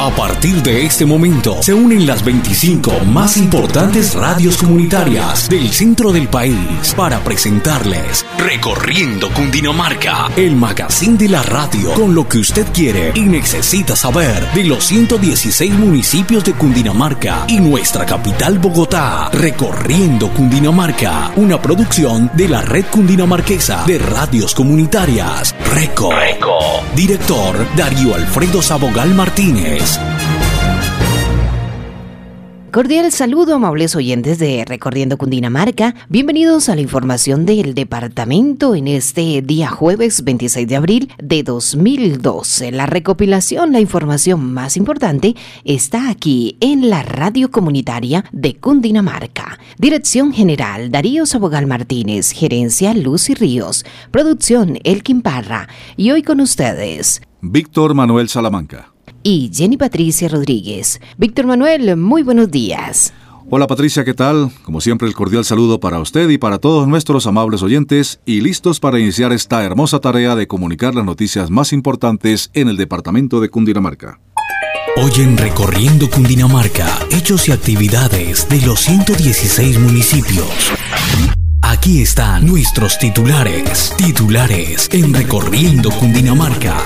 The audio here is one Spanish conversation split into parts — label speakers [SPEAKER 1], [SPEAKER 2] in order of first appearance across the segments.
[SPEAKER 1] A partir de este momento se unen las 25 más importantes radios comunitarias del centro del país para presentarles Recorriendo Cundinamarca, el magazine de la radio con lo que usted quiere y necesita saber de los 116 municipios de Cundinamarca y nuestra capital Bogotá. Recorriendo Cundinamarca, una producción de la Red Cundinamarquesa de Radios Comunitarias. Reco. Director Darío Alfredo Sabogal Martínez.
[SPEAKER 2] Cordial saludo, amables oyentes de Recorriendo Cundinamarca. Bienvenidos a la información del departamento en este día jueves 26 de abril de 2012. La recopilación, la información más importante está aquí en la radio comunitaria de Cundinamarca. Dirección General Darío Sabogal Martínez, Gerencia Lucy Ríos, Producción Elkin Parra y hoy con ustedes
[SPEAKER 3] Víctor Manuel Salamanca
[SPEAKER 2] y Jenny Patricia Rodríguez. Víctor Manuel, muy buenos días.
[SPEAKER 3] Hola Patricia, ¿qué tal? Como siempre, el cordial saludo para usted y para todos nuestros amables oyentes y listos para iniciar esta hermosa tarea de comunicar las noticias más importantes en el departamento de Cundinamarca.
[SPEAKER 1] Hoy en Recorriendo Cundinamarca, hechos y actividades de los 116 municipios. Aquí están nuestros titulares en Recorriendo Cundinamarca.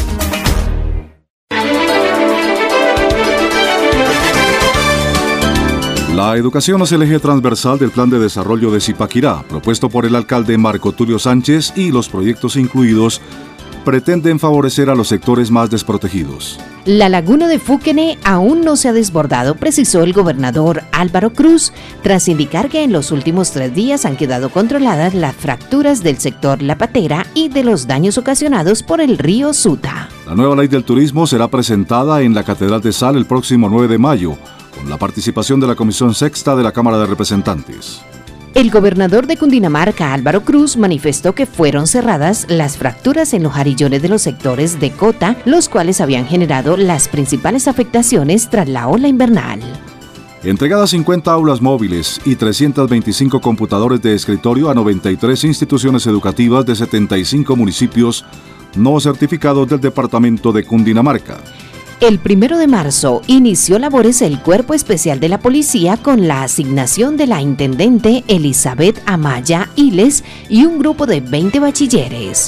[SPEAKER 3] La educación es el eje transversal del Plan de Desarrollo de Zipaquirá, propuesto por el alcalde Marco Tulio Sánchez, y los proyectos incluidos pretenden favorecer a los sectores más desprotegidos.
[SPEAKER 2] La laguna de Fúquene aún no se ha desbordado, precisó el gobernador Álvaro Cruz, tras indicar que en los últimos 3 días han quedado controladas las fracturas del sector La Patera y de los daños ocasionados por el río Suta.
[SPEAKER 3] La nueva ley del turismo será presentada en la Catedral de Sal el próximo 9 de mayo, con la participación de la Comisión Sexta de la Cámara de Representantes.
[SPEAKER 2] El gobernador de Cundinamarca, Álvaro Cruz, manifestó que fueron cerradas las fracturas en los jarillones de los sectores de Cota, los cuales habían generado las principales afectaciones tras la ola invernal.
[SPEAKER 3] Entregadas 50 aulas móviles y 325 computadores de escritorio a 93 instituciones educativas de 75 municipios no certificados del departamento de Cundinamarca.
[SPEAKER 2] El 1 de marzo inició labores el Cuerpo Especial de la Policía con la asignación de la intendente Elizabeth Amaya Iles y un grupo de 20 bachilleres.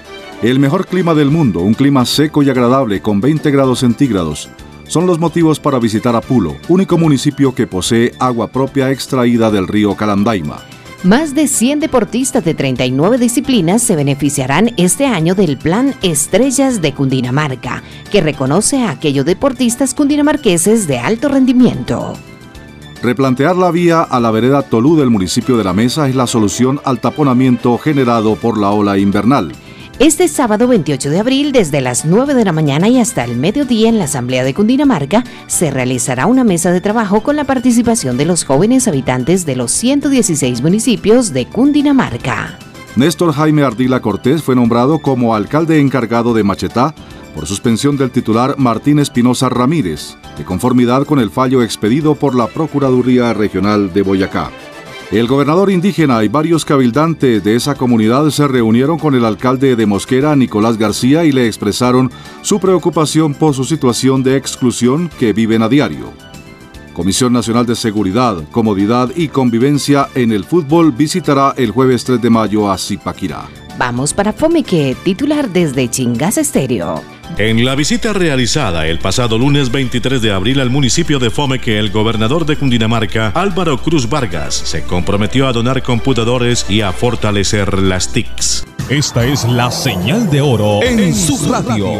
[SPEAKER 3] El mejor clima del mundo, un clima seco y agradable con 20 grados centígrados, son los motivos para visitar Apulo, único municipio que posee agua propia extraída del río Calandaima.
[SPEAKER 2] Más de 100 deportistas de 39 disciplinas se beneficiarán este año del Plan Estrellas de Cundinamarca, que reconoce a aquellos deportistas cundinamarqueses de alto rendimiento.
[SPEAKER 3] Replantear la vía a la vereda Tolú del municipio de La Mesa es la solución al taponamiento generado por la ola invernal.
[SPEAKER 2] Este sábado 28 de abril, desde las 9 de la mañana y hasta el mediodía en la Asamblea de Cundinamarca, se realizará una mesa de trabajo con la participación de los jóvenes habitantes de los 116 municipios de Cundinamarca.
[SPEAKER 3] Néstor Jaime Ardila Cortés fue nombrado como alcalde encargado de Machetá por suspensión del titular Martín Espinosa Ramírez, de conformidad con el fallo expedido por la Procuraduría Regional de Boyacá. El gobernador indígena y varios cabildantes de esa comunidad se reunieron con el alcalde de Mosquera, Nicolás García, y le expresaron su preocupación por su situación de exclusión que viven a diario. Comisión Nacional de Seguridad, Comodidad y Convivencia en el Fútbol visitará el jueves 3 de mayo a Zipaquirá.
[SPEAKER 2] Vamos para Fomeque, titular desde Chingaza Estéreo.
[SPEAKER 4] En la visita realizada el pasado lunes 23 de abril al municipio de Fomeque, el gobernador de Cundinamarca, Álvaro Cruz Vargas, se comprometió a donar computadores y a fortalecer las TICs.
[SPEAKER 5] Esta es la señal de oro en su radio.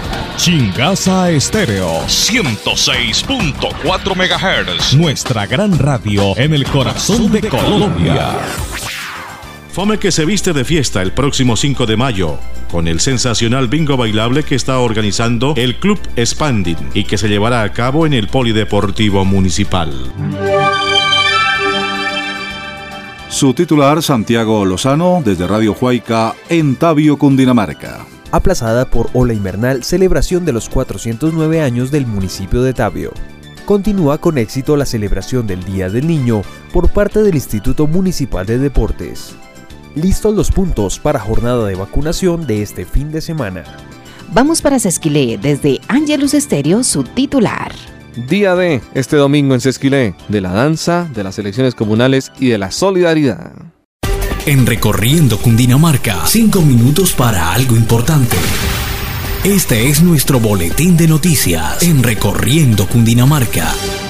[SPEAKER 5] Chingaza Estéreo 106.4 MHz. Nuestra gran radio en el corazón de Colombia.
[SPEAKER 4] Fomeque se viste de fiesta el próximo 5 de mayo con el sensacional bingo bailable que está organizando el Club Expanding y que se llevará a cabo en el Polideportivo Municipal.
[SPEAKER 3] Su titular, Santiago Lozano, desde Radio Huayca, en Tabio, Cundinamarca.
[SPEAKER 6] Aplazada por ola invernal, celebración de los 409 años del municipio de Tabio. Continúa con éxito la celebración del Día del Niño por parte del Instituto Municipal de Deportes. Listos los puntos para jornada de vacunación de este fin de semana.
[SPEAKER 2] Vamos para Sesquilé, desde Ángelus Estéreo, su titular.
[SPEAKER 7] Día D, este domingo en Sesquilé, de la danza, de las elecciones comunales y de la solidaridad.
[SPEAKER 1] En Recorriendo Cundinamarca, 5 minutos para algo importante. Este es nuestro boletín de noticias en Recorriendo Cundinamarca.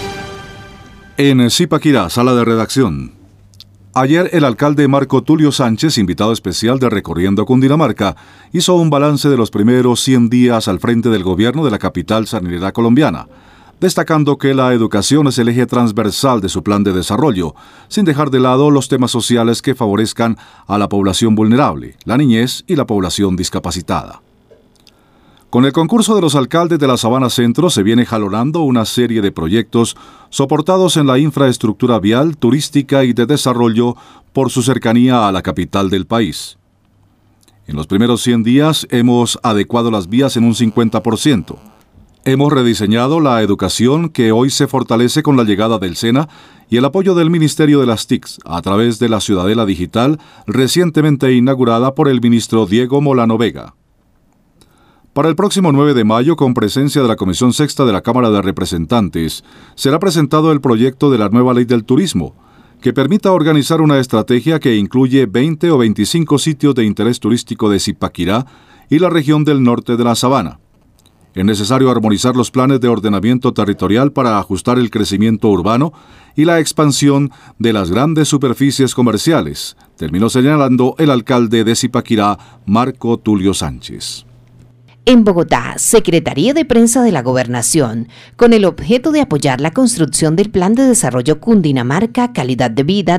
[SPEAKER 3] En Zipaquirá, sala de redacción. Ayer el alcalde Marco Tulio Sánchez, invitado especial de Recorriendo Cundinamarca, hizo un balance de los primeros 100 días al frente del gobierno de la capital sanilera colombiana, destacando que la educación es el eje transversal de su plan de desarrollo, sin dejar de lado los temas sociales que favorezcan a la población vulnerable, la niñez y la población discapacitada. Con el concurso de los alcaldes de la Sabana Centro se viene jalonando una serie de proyectos soportados en la infraestructura vial, turística y de desarrollo por su cercanía a la capital del país. En los primeros 100 días hemos adecuado las vías en un 50%. Hemos rediseñado la educación que hoy se fortalece con la llegada del SENA y el apoyo del Ministerio de las TICs a través de la Ciudadela Digital recientemente inaugurada por el ministro Diego Molano Vega. Para el próximo 9 de mayo, con presencia de la Comisión Sexta de la Cámara de Representantes, será presentado el proyecto de la nueva Ley del Turismo, que permita organizar una estrategia que incluye 20 o 25 sitios de interés turístico de Zipaquirá y la región del norte de la Sabana. Es necesario armonizar los planes de ordenamiento territorial para ajustar el crecimiento urbano y la expansión de las grandes superficies comerciales, terminó señalando el alcalde de Zipaquirá, Marco Tulio Sánchez.
[SPEAKER 2] En Bogotá, Secretaría de Prensa de la Gobernación, con el objeto de apoyar la construcción del Plan de Desarrollo Cundinamarca Calidad de Vida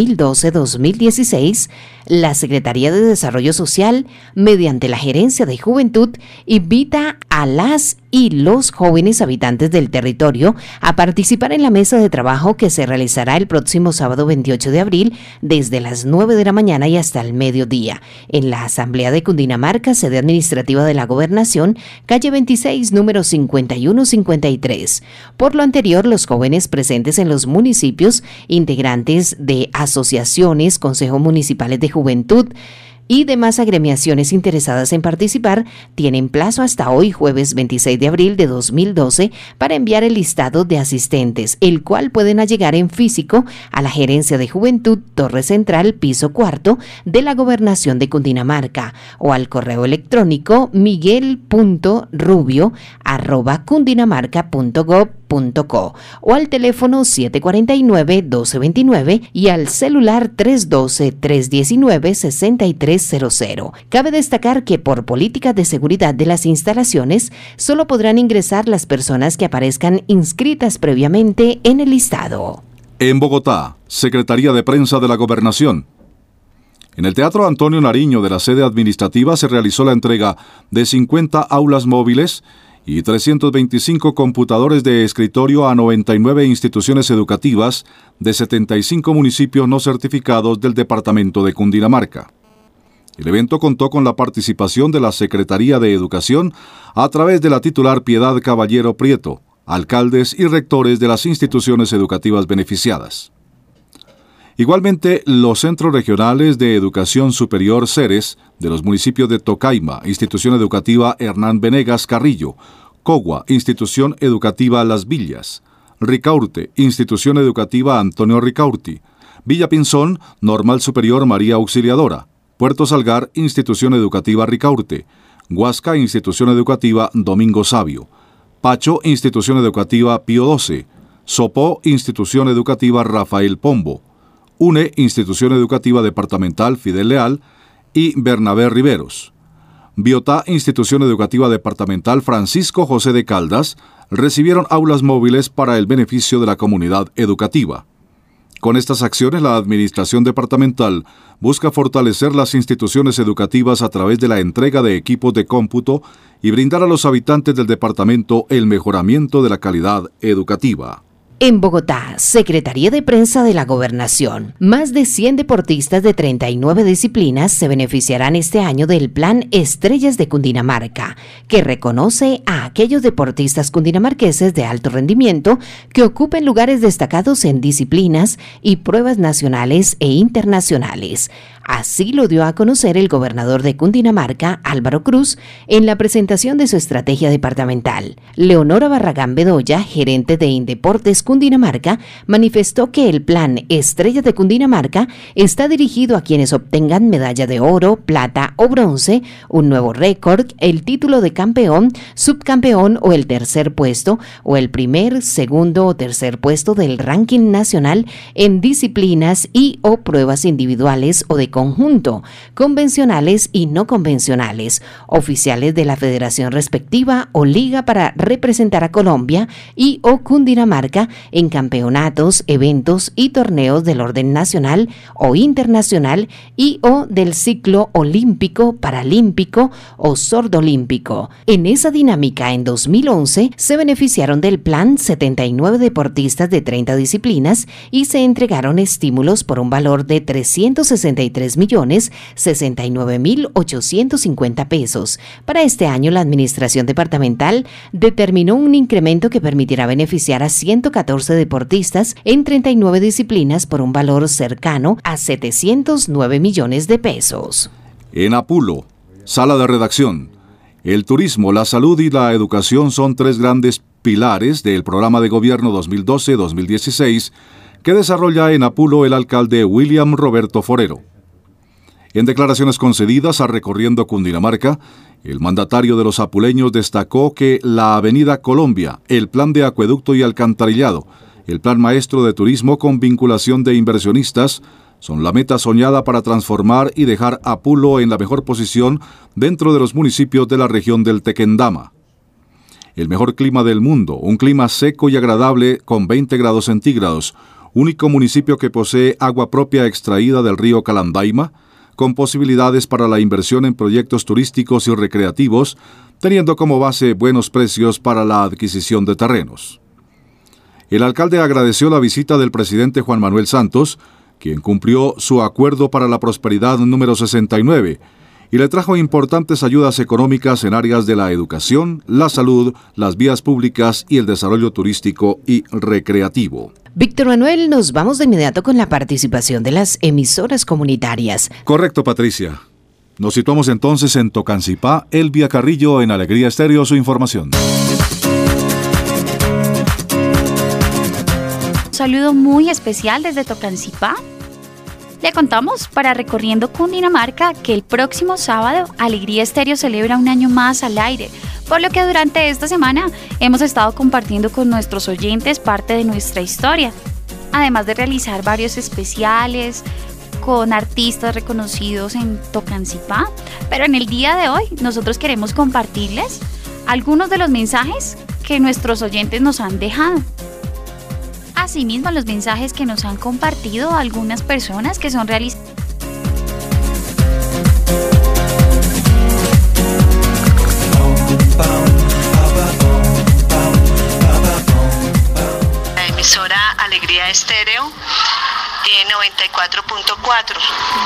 [SPEAKER 2] 2012-2016, la Secretaría de Desarrollo Social, mediante la Gerencia de Juventud, invita a las y los jóvenes habitantes del territorio a participar en la mesa de trabajo que se realizará el próximo sábado 28 de abril desde las 9 de la mañana y hasta el mediodía, en la Asamblea de Cundinamarca, sede administrativa de la Gobernación, calle 26, número 5153. Por lo anterior, los jóvenes presentes en los municipios, integrantes de asociaciones, consejos municipales de juventud, y demás agremiaciones interesadas en participar tienen plazo hasta hoy, jueves 26 de abril de 2012, para enviar el listado de asistentes, el cual pueden allegar en físico a la Gerencia de Juventud, Torre Central, piso 4, de la Gobernación de Cundinamarca, o al correo electrónico miguel.rubio@cundinamarca.gov.co, o al teléfono 749-1229 y al celular 312-319-6300. Cabe destacar que por políticas de seguridad de las instalaciones, solo podrán ingresar las personas que aparezcan inscritas previamente en el listado.
[SPEAKER 3] En Bogotá, Secretaría de Prensa de la Gobernación. En el Teatro Antonio Nariño de la sede administrativa se realizó la entrega de 50 aulas móviles y 325 computadores de escritorio a 99 instituciones educativas de 75 municipios no certificados del departamento de Cundinamarca. El evento contó con la participación de la Secretaría de Educación a través de la titular Piedad Caballero Prieto, alcaldes y rectores de las instituciones educativas beneficiadas. Igualmente, los centros regionales de educación superior CERES de los municipios de Tocaima, Institución Educativa Hernán Venegas Carrillo, Cogua, Institución Educativa Las Villas, Ricaurte, Institución Educativa Antonio Ricaurti, Villa Pinzón, Normal Superior María Auxiliadora, Puerto Salgar, Institución Educativa Ricaurte, Huasca, Institución Educativa Domingo Sabio, Pacho, Institución Educativa Pío XII, Sopó, Institución Educativa Rafael Pombo, UNE, Institución Educativa Departamental Fidel Leal y Bernabé Riveros. Biotá, Institución Educativa Departamental Francisco José de Caldas, recibieron aulas móviles para el beneficio de la comunidad educativa. Con estas acciones, la Administración Departamental busca fortalecer las instituciones educativas a través de la entrega de equipos de cómputo y brindar a los habitantes del departamento el mejoramiento de la calidad educativa.
[SPEAKER 2] En Bogotá, Secretaría de Prensa de la Gobernación. Más de 100 deportistas de 39 disciplinas se beneficiarán este año del Plan Estrellas de Cundinamarca, que reconoce a aquellos deportistas cundinamarqueses de alto rendimiento que ocupen lugares destacados en disciplinas y pruebas nacionales e internacionales. Así lo dio a conocer el gobernador de Cundinamarca, Álvaro Cruz, en la presentación de su estrategia departamental. Leonora Barragán Bedoya, gerente de Indeportes Cundinamarca, manifestó que el plan Estrellas de Cundinamarca está dirigido a quienes obtengan medalla de oro, plata o bronce, un nuevo récord, el título de campeón, subcampeón o el tercer puesto, o el primer, segundo o tercer puesto del ranking nacional en disciplinas y o pruebas individuales o de conjunto, convencionales y no convencionales, oficiales de la federación respectiva o liga para representar a Colombia y o Cundinamarca en campeonatos, eventos y torneos del orden nacional o internacional y o del ciclo olímpico, paralímpico o sordolímpico. En esa dinámica, en 2011, se beneficiaron del plan 79 deportistas de 30 disciplinas y se entregaron estímulos por un valor de 363.069.850 pesos. Para este año, la Administración Departamental determinó un incremento que permitirá beneficiar a 114 deportistas en 39 disciplinas por un valor cercano a 709 millones de pesos.
[SPEAKER 3] En Apulo, sala de redacción. El turismo, la salud y la educación son tres grandes pilares del programa de gobierno 2012-2016 que desarrolla en Apulo el alcalde William Roberto Forero. En declaraciones concedidas a Recorriendo Cundinamarca, el mandatario de los apuleños destacó que la Avenida Colombia, el plan de acueducto y alcantarillado, el plan maestro de turismo con vinculación de inversionistas, son la meta soñada para transformar y dejar Apulo en la mejor posición dentro de los municipios de la región del Tequendama. El mejor clima del mundo, un clima seco y agradable con 20 grados centígrados, único municipio que posee agua propia extraída del río Calandaima, con posibilidades para la inversión en proyectos turísticos y recreativos, teniendo como base buenos precios para la adquisición de terrenos. El alcalde agradeció la visita del presidente Juan Manuel Santos, quien cumplió su acuerdo para la prosperidad número 69, y le trajo importantes ayudas económicas en áreas de la educación, la salud, las vías públicas y el desarrollo turístico y recreativo.
[SPEAKER 2] Víctor Manuel, nos vamos de inmediato con la participación de las emisoras comunitarias.
[SPEAKER 3] Correcto, Patricia. Nos situamos entonces en Tocancipá. Elvia Carrillo, en Alegría Estéreo, su información.
[SPEAKER 8] Un saludo muy especial desde Tocancipá. Le contamos para Recorriendo Cundinamarca que el próximo sábado Alegría Estéreo celebra un año más al aire, por lo que durante esta semana hemos estado compartiendo con nuestros oyentes parte de nuestra historia, además de realizar varios especiales con artistas reconocidos en Tocancipá. Pero en el día de hoy nosotros queremos compartirles algunos de los mensajes que nuestros oyentes nos han dejado. Asimismo, los mensajes que nos han compartido algunas personas que son realistas.
[SPEAKER 9] La emisora Alegría Estéreo 94.4.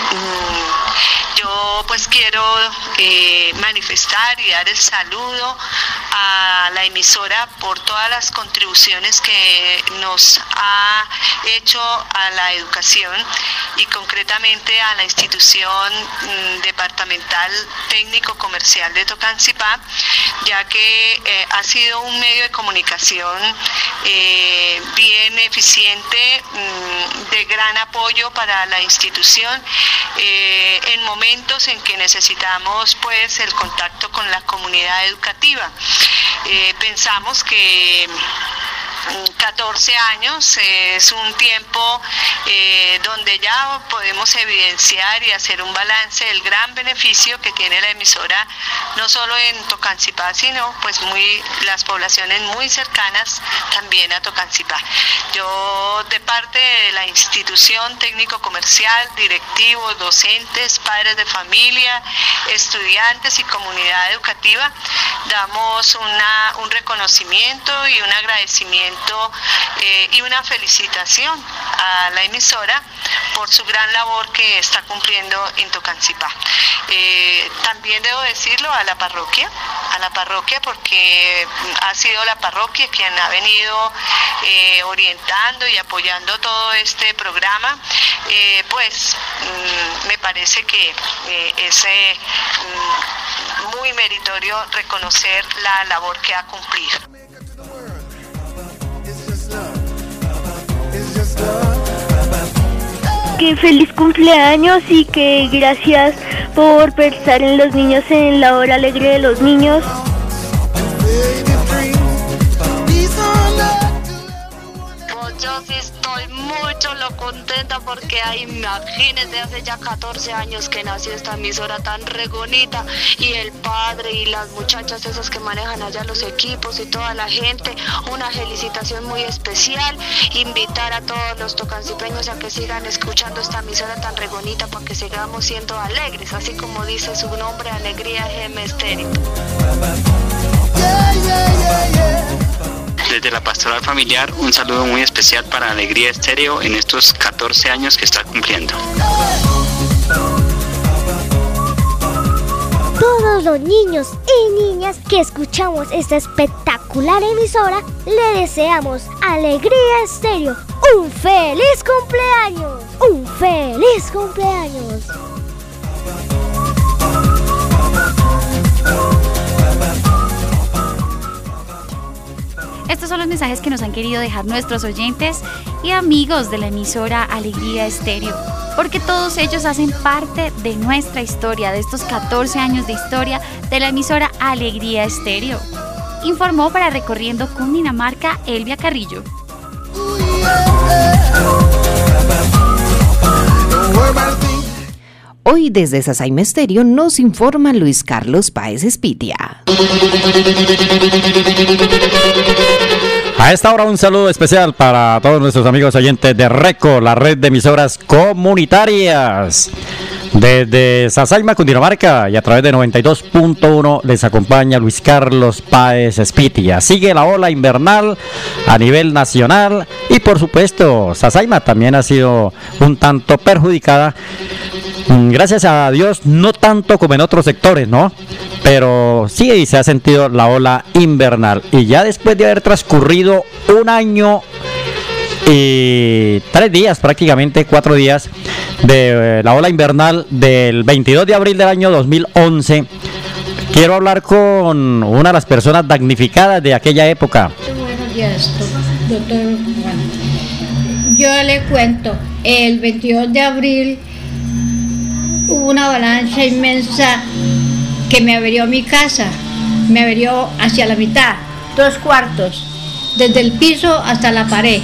[SPEAKER 9] Yo pues quiero manifestar y dar el saludo a la emisora por todas las contribuciones que nos ha hecho a la educación y concretamente a la institución departamental técnico comercial de Tocancipá, ya que ha sido un medio de comunicación bien eficiente, de gran apoyo para la institución en momentos en que necesitamos pues el contacto con la comunidad educativa. Pensamos que 14 años es un tiempo donde ya podemos evidenciar y hacer un balance del gran beneficio que tiene la emisora, no solo en Tocancipá, sino pues las poblaciones muy cercanas también a Tocancipá. Yo, de parte de la institución técnico-comercial, directivos, docentes, padres de familia, estudiantes y comunidad educativa, damos un reconocimiento y un agradecimiento agradecimiento y una felicitación a la emisora por su gran labor que está cumpliendo en Tocancipá. También debo decirlo a la parroquia porque ha sido la parroquia quien ha venido orientando y apoyando todo este programa. Me parece que es muy meritorio reconocer la labor que ha cumplido.
[SPEAKER 10] Que feliz cumpleaños y que gracias por pensar en los niños en la hora alegre de los niños.
[SPEAKER 11] Yo sí estoy mucho contenta porque imagínense, hace ya 14 años que nació esta emisora tan re bonita, y el padre y las muchachas esas que manejan allá los equipos y toda la gente, una felicitación muy especial, invitar a todos los tocancipeños a que sigan escuchando esta emisora tan re bonita para que sigamos siendo alegres, así como dice su nombre, Alegría FM Estéreo.
[SPEAKER 12] Desde la Pastoral Familiar, un saludo muy especial para Alegría Estéreo en estos 14 años que está cumpliendo.
[SPEAKER 10] Todos los niños y niñas que escuchamos esta espectacular emisora, le deseamos Alegría Estéreo un feliz cumpleaños. ¡Un feliz cumpleaños!
[SPEAKER 8] Estos son los mensajes que nos han querido dejar nuestros oyentes y amigos de la emisora Alegría Estéreo, porque todos ellos hacen parte de nuestra historia, de estos 14 años de historia de la emisora Alegría Estéreo. Informó para Recorriendo Cundinamarca Elvia Carrillo.
[SPEAKER 2] Hoy desde Sasaima Estéreo nos informa Luis Carlos Páez Espitia.
[SPEAKER 13] A esta hora un saludo especial para todos nuestros amigos oyentes de RECO, la red de emisoras comunitarias. Desde Sasaima, Cundinamarca, y a través de 92.1 les acompaña Luis Carlos Páez Espitia. Sigue la ola invernal a nivel nacional y por supuesto Sasaima también ha sido un tanto perjudicada. Gracias a Dios, no tanto como en otros sectores, ¿no? Pero sí se ha sentido la ola invernal. Y ya después de haber transcurrido un año y 3 días, prácticamente 4 días, de la ola invernal del 22 de abril del año 2011, quiero hablar con una de las personas damnificadas de aquella época.
[SPEAKER 14] Buenos días, doctor. Bueno, yo le cuento, el 22 de abril hubo una avalancha inmensa que me averió mi casa, me averió hacia la mitad, 2 cuartos, desde el piso hasta la pared.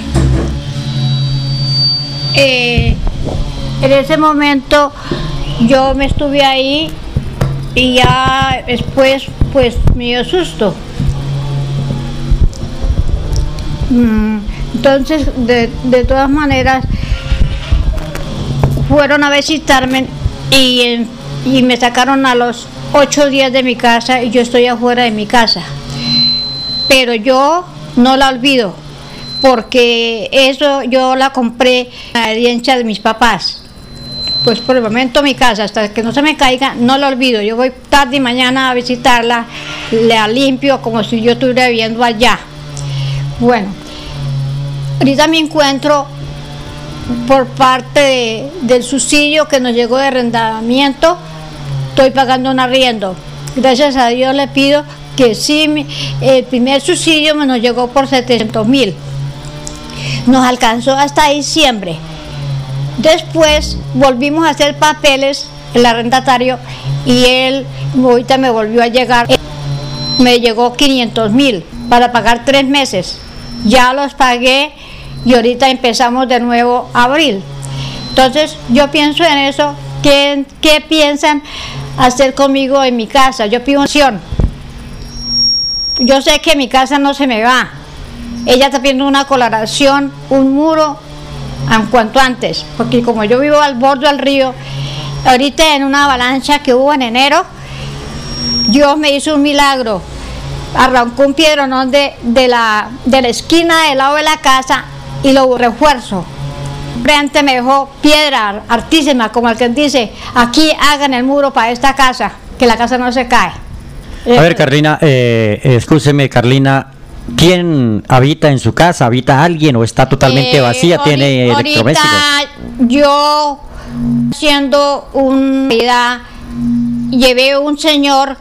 [SPEAKER 14] En ese momento yo me estuve ahí y ya después pues me dio susto. Entonces de todas maneras fueron a visitarme y me sacaron a los 8 días de mi casa y yo estoy afuera de mi casa. Pero yo no la olvido, porque eso yo la compré a la herencia de mis papás. Pues por el momento mi casa, hasta que no se me caiga, no la olvido. Yo voy tarde y mañana a visitarla, la limpio como si yo estuviera viviendo allá. Bueno, ahorita me encuentro por parte del subsidio que nos llegó de arrendamiento, estoy pagando un arriendo. Gracias a Dios le pido que sí, el primer subsidio nos llegó por 700.000. Nos alcanzó hasta diciembre. Después volvimos a hacer papeles, el arrendatario, y él ahorita me volvió a llegar. Me llegó 500.000 para pagar 3 meses. Ya los pagué y ahorita empezamos de nuevo abril. Entonces yo pienso en eso. ¿Qué piensan hacer conmigo en mi casa? Yo pido opción. Yo sé que mi casa no se me va. Ella está pidiendo una coloración, un muro, en cuanto antes, porque como yo vivo al borde del río, ahorita en una avalancha que hubo en enero, Dios me hizo un milagro. arrancó un piedronón de la esquina del lado de la casa y lo refuerzo. Frente me dejó piedra altísima, como el que dice, aquí hagan el muro para esta casa, que la casa no se cae.
[SPEAKER 13] A ver, Carlina, escúcheme, Carlina, ¿quién habita en su casa? ¿Habita alguien o está totalmente vacía? ¿Tiene electrodomésticos?
[SPEAKER 14] Yo, haciendo una vida, llevé un señor,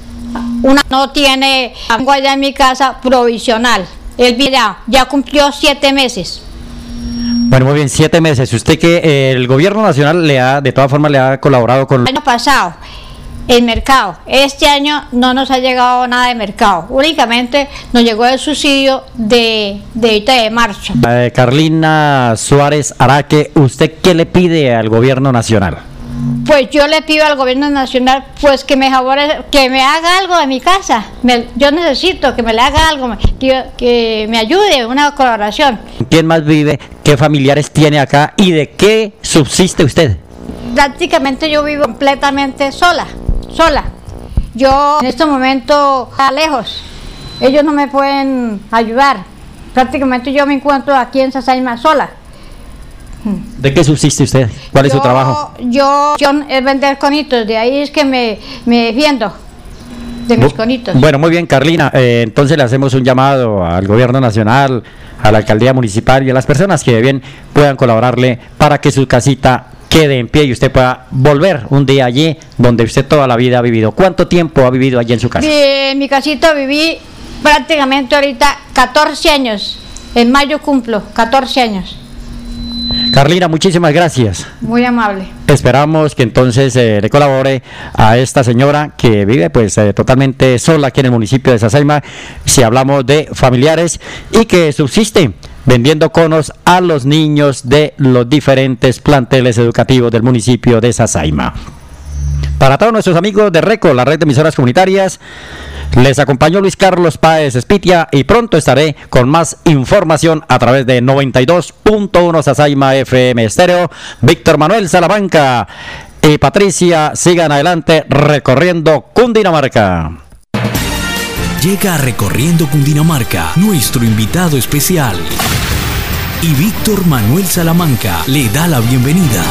[SPEAKER 14] no tiene agua allá en mi casa provisional. Él ya cumplió 7 meses.
[SPEAKER 13] Bueno, muy bien, 7 meses. Usted que el gobierno nacional de todas formas le ha colaborado con...
[SPEAKER 14] El año pasado, el mercado. Este año no nos ha llegado nada de mercado. Únicamente nos llegó el subsidio de marzo.
[SPEAKER 13] Carlina Suárez Araque, ¿usted qué le pide al gobierno nacional?
[SPEAKER 14] Pues yo le pido al gobierno nacional pues que me haga algo de mi casa. Yo necesito que me le haga algo, que me ayude, una colaboración.
[SPEAKER 13] ¿Quién más vive? ¿Qué familiares tiene acá? ¿Y de qué subsiste usted?
[SPEAKER 14] Prácticamente yo vivo completamente sola. Yo en este momento lejos. Ellos no me pueden ayudar. Prácticamente yo me encuentro aquí en Sasaima sola.
[SPEAKER 13] ¿De qué subsiste usted? ¿Cuál es su trabajo?
[SPEAKER 14] Yo es vender conitos, de ahí es que me defiendo de mis conitos.
[SPEAKER 13] Bueno, muy bien, Carlina, entonces le hacemos un llamado al gobierno nacional, a la alcaldía municipal y a las personas que bien puedan colaborarle para que su casita quede en pie y usted pueda volver un día allí donde usted toda la vida ha vivido. ¿Cuánto tiempo ha vivido allí en su casa?
[SPEAKER 14] En mi casita viví prácticamente ahorita 14 años, en mayo cumplo 14 años.
[SPEAKER 13] Carlina, muchísimas gracias.
[SPEAKER 14] Muy amable.
[SPEAKER 13] Esperamos que entonces le colabore a esta señora que vive pues totalmente sola aquí en el municipio de Sasaima, si hablamos de familiares, y que subsiste vendiendo conos a los niños de los diferentes planteles educativos del municipio de Sasaima. Para todos nuestros amigos de RECO, la red de emisoras comunitarias, les acompañó Luis Carlos Páez Espitia y pronto estaré con más información a través de 92.1 Sasaima FM Estéreo. Víctor Manuel Salamanca y Patricia sigan adelante recorriendo Cundinamarca.
[SPEAKER 1] Llega a Recorriendo Cundinamarca nuestro invitado especial y Víctor Manuel Salamanca le da la bienvenida.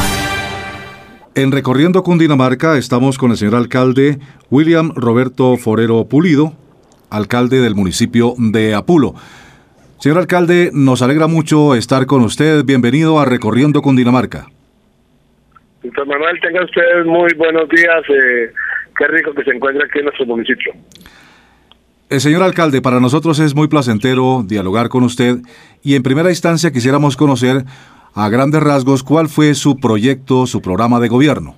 [SPEAKER 3] En Recorriendo Cundinamarca estamos con el señor alcalde William Roberto Forero Pulido, alcalde del municipio de Apulo. Señor alcalde, nos alegra mucho estar con usted. Bienvenido a Recorriendo Cundinamarca.
[SPEAKER 15] Víctor Manuel, tenga usted muy buenos días. Qué rico que se encuentre aquí en nuestro municipio.
[SPEAKER 3] Señor alcalde, para nosotros es muy placentero dialogar con usted y en primera instancia quisiéramos conocer a grandes rasgos cuál fue su proyecto, su programa de gobierno.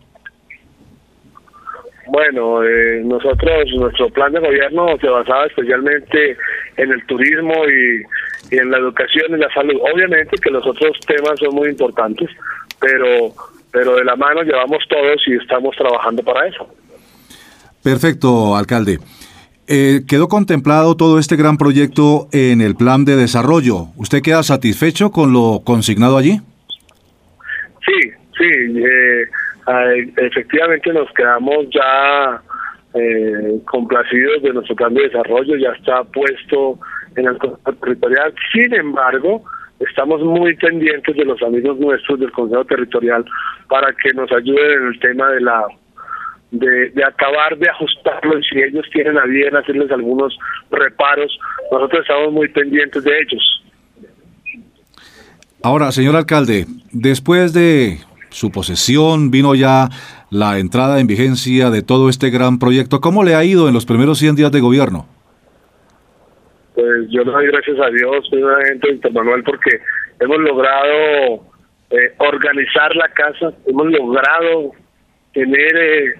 [SPEAKER 15] Bueno, nuestro plan de gobierno se basaba especialmente en el turismo y en la educación y la salud. Obviamente que los otros temas son muy importantes, pero de la mano llevamos todos y estamos trabajando para eso.
[SPEAKER 3] Perfecto, alcalde. ¿Quedó contemplado todo este gran proyecto en el plan de desarrollo? ¿Usted queda satisfecho con lo consignado allí?
[SPEAKER 15] Sí, efectivamente nos quedamos ya complacidos de nuestro plan de desarrollo, ya está puesto en el Consejo Territorial. Sin embargo, estamos muy pendientes de los amigos nuestros del Consejo Territorial para que nos ayuden en el tema de acabar de ajustarlo, y si ellos tienen a bien hacerles algunos reparos, nosotros estamos muy pendientes de ellos.
[SPEAKER 3] Ahora, señor alcalde, después de su posesión vino ya la entrada en vigencia de todo este gran proyecto. ¿Cómo le ha ido en los primeros 100 días de gobierno?
[SPEAKER 15] Pues yo le doy gracias a Dios, primeramente, Víctor Manuel, porque hemos logrado organizar la casa, hemos logrado tener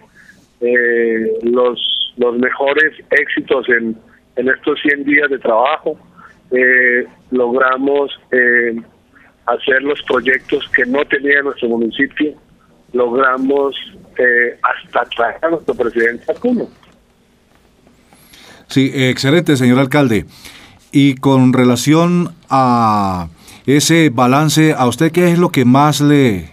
[SPEAKER 15] los mejores éxitos en estos 100 días de trabajo. Logramos hacer los proyectos que no tenía nuestro municipio, logramos hasta traer a nuestro presidente a Puno.
[SPEAKER 3] Sí, excelente, señor alcalde. Y con relación a ese balance, ¿a usted qué es lo que más le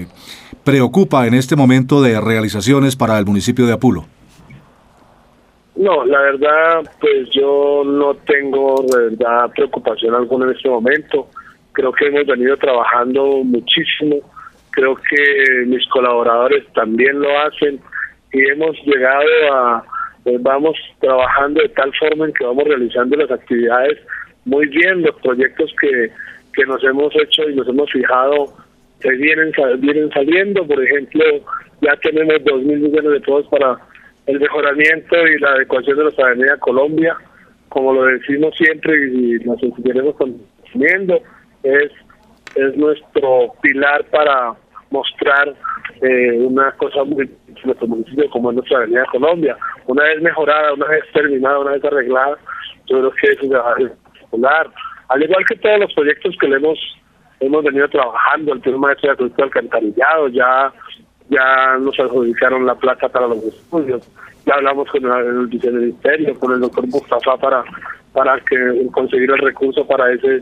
[SPEAKER 3] preocupa en este momento de realizaciones para el municipio de Apulo?
[SPEAKER 15] No, la verdad, pues yo no tengo de verdad preocupación alguna en este momento. Creo que hemos venido trabajando muchísimo. Creo que mis colaboradores también lo hacen y hemos llegado a, vamos trabajando de tal forma en que vamos realizando las actividades muy bien. Los proyectos que nos hemos hecho y nos hemos fijado vienen saliendo. Por ejemplo, ya tenemos 2.000 millones de pesos para el mejoramiento y la adecuación de nuestra avenida Colombia, como lo decimos siempre y nos seguiremos consumiendo, es nuestro pilar para mostrar una cosa muy en nuestro municipio como es nuestra avenida Colombia. Una vez mejorada, una vez terminada, una vez arreglada, yo creo que eso se va a popular. Al igual que todos los proyectos que le hemos venido trabajando, el tema de acueducto alcantarillado, ya nos adjudicaron la plata para los estudios, ya hablamos con el viceministerio, con el doctor Mustafa para que conseguir el recurso para ese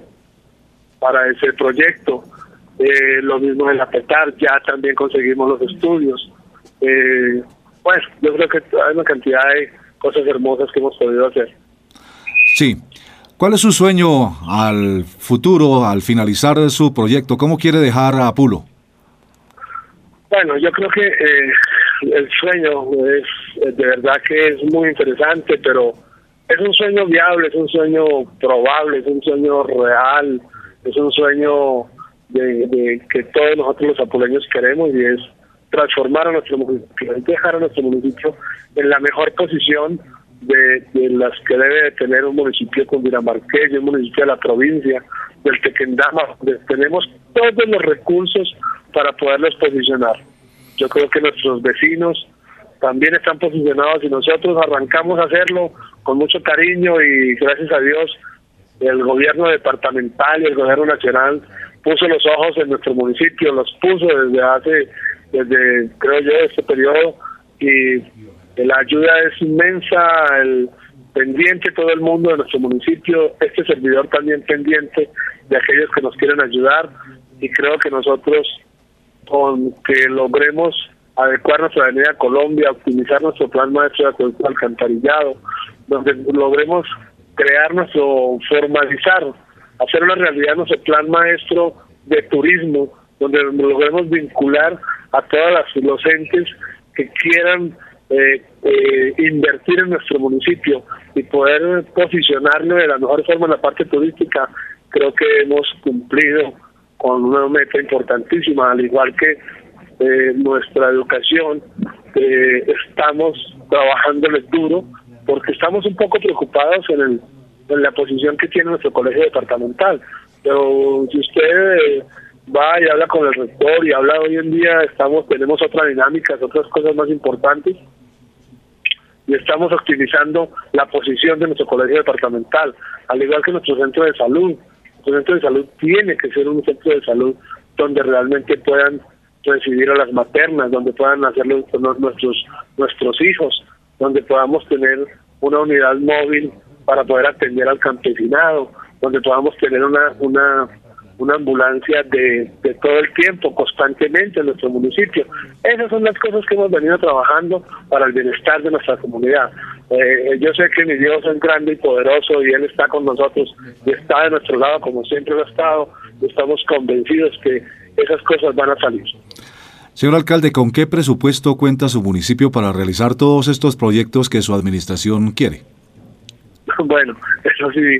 [SPEAKER 15] proyecto. Lo mismo en la PETAR, ya también conseguimos los estudios. Bueno, yo creo que hay una cantidad de cosas hermosas que hemos podido hacer.
[SPEAKER 3] Sí. ¿Cuál es su sueño al futuro, al finalizar su proyecto? ¿Cómo quiere dejar a Pulo?
[SPEAKER 15] Bueno, yo creo que el sueño es de verdad que es muy interesante, pero es un sueño viable, es un sueño probable, es un sueño real, es un sueño de que todos nosotros los apuleños queremos, y es transformar a nuestro municipio, dejar a nuestro municipio en la mejor posición de las que debe de tener un municipio cundinamarqués, un municipio de la provincia, del Tequendama, donde tenemos todos los recursos para poderlos posicionar. Yo creo que nuestros vecinos también están posicionados y nosotros arrancamos a hacerlo con mucho cariño, y gracias a Dios el gobierno departamental y el gobierno nacional puso los ojos en nuestro municipio, los puso desde creo yo este periodo, y la ayuda es inmensa, el pendiente todo el mundo de nuestro municipio, este servidor también pendiente de aquellos que nos quieren ayudar, y creo que nosotros con que logremos adecuar nuestra avenida Colombia, optimizar nuestro plan maestro de acueducto alcantarillado, donde logremos formalizar, hacer una realidad nuestro plan maestro de turismo, donde logremos vincular a todos los entes que quieran invertir en nuestro municipio y poder posicionarlo de la mejor forma en la parte turística. Creo que hemos cumplido con una meta importantísima, al igual que nuestra educación. Estamos trabajándole duro porque estamos un poco preocupados en la posición que tiene nuestro colegio departamental, pero si usted va y habla con el rector y habla hoy en día, tenemos otra dinámica, otras cosas más importantes, y estamos optimizando la posición de nuestro colegio departamental, al igual que nuestro centro de salud. Nuestro centro de salud tiene que ser un centro de salud donde realmente puedan recibir a las maternas, donde puedan hacerlo nuestros hijos, donde podamos tener una unidad móvil para poder atender al campesinado, donde podamos tener una ambulancia de todo el tiempo, constantemente en nuestro municipio. Esas son las cosas que hemos venido trabajando para el bienestar de nuestra comunidad. Yo sé que mi Dios es grande y poderoso, y Él está con nosotros y está de nuestro lado como siempre lo ha estado. Estamos convencidos que esas cosas van a salir.
[SPEAKER 3] Señor alcalde, ¿con qué presupuesto cuenta su municipio para realizar todos estos proyectos que su administración quiere?
[SPEAKER 15] Bueno, eso sí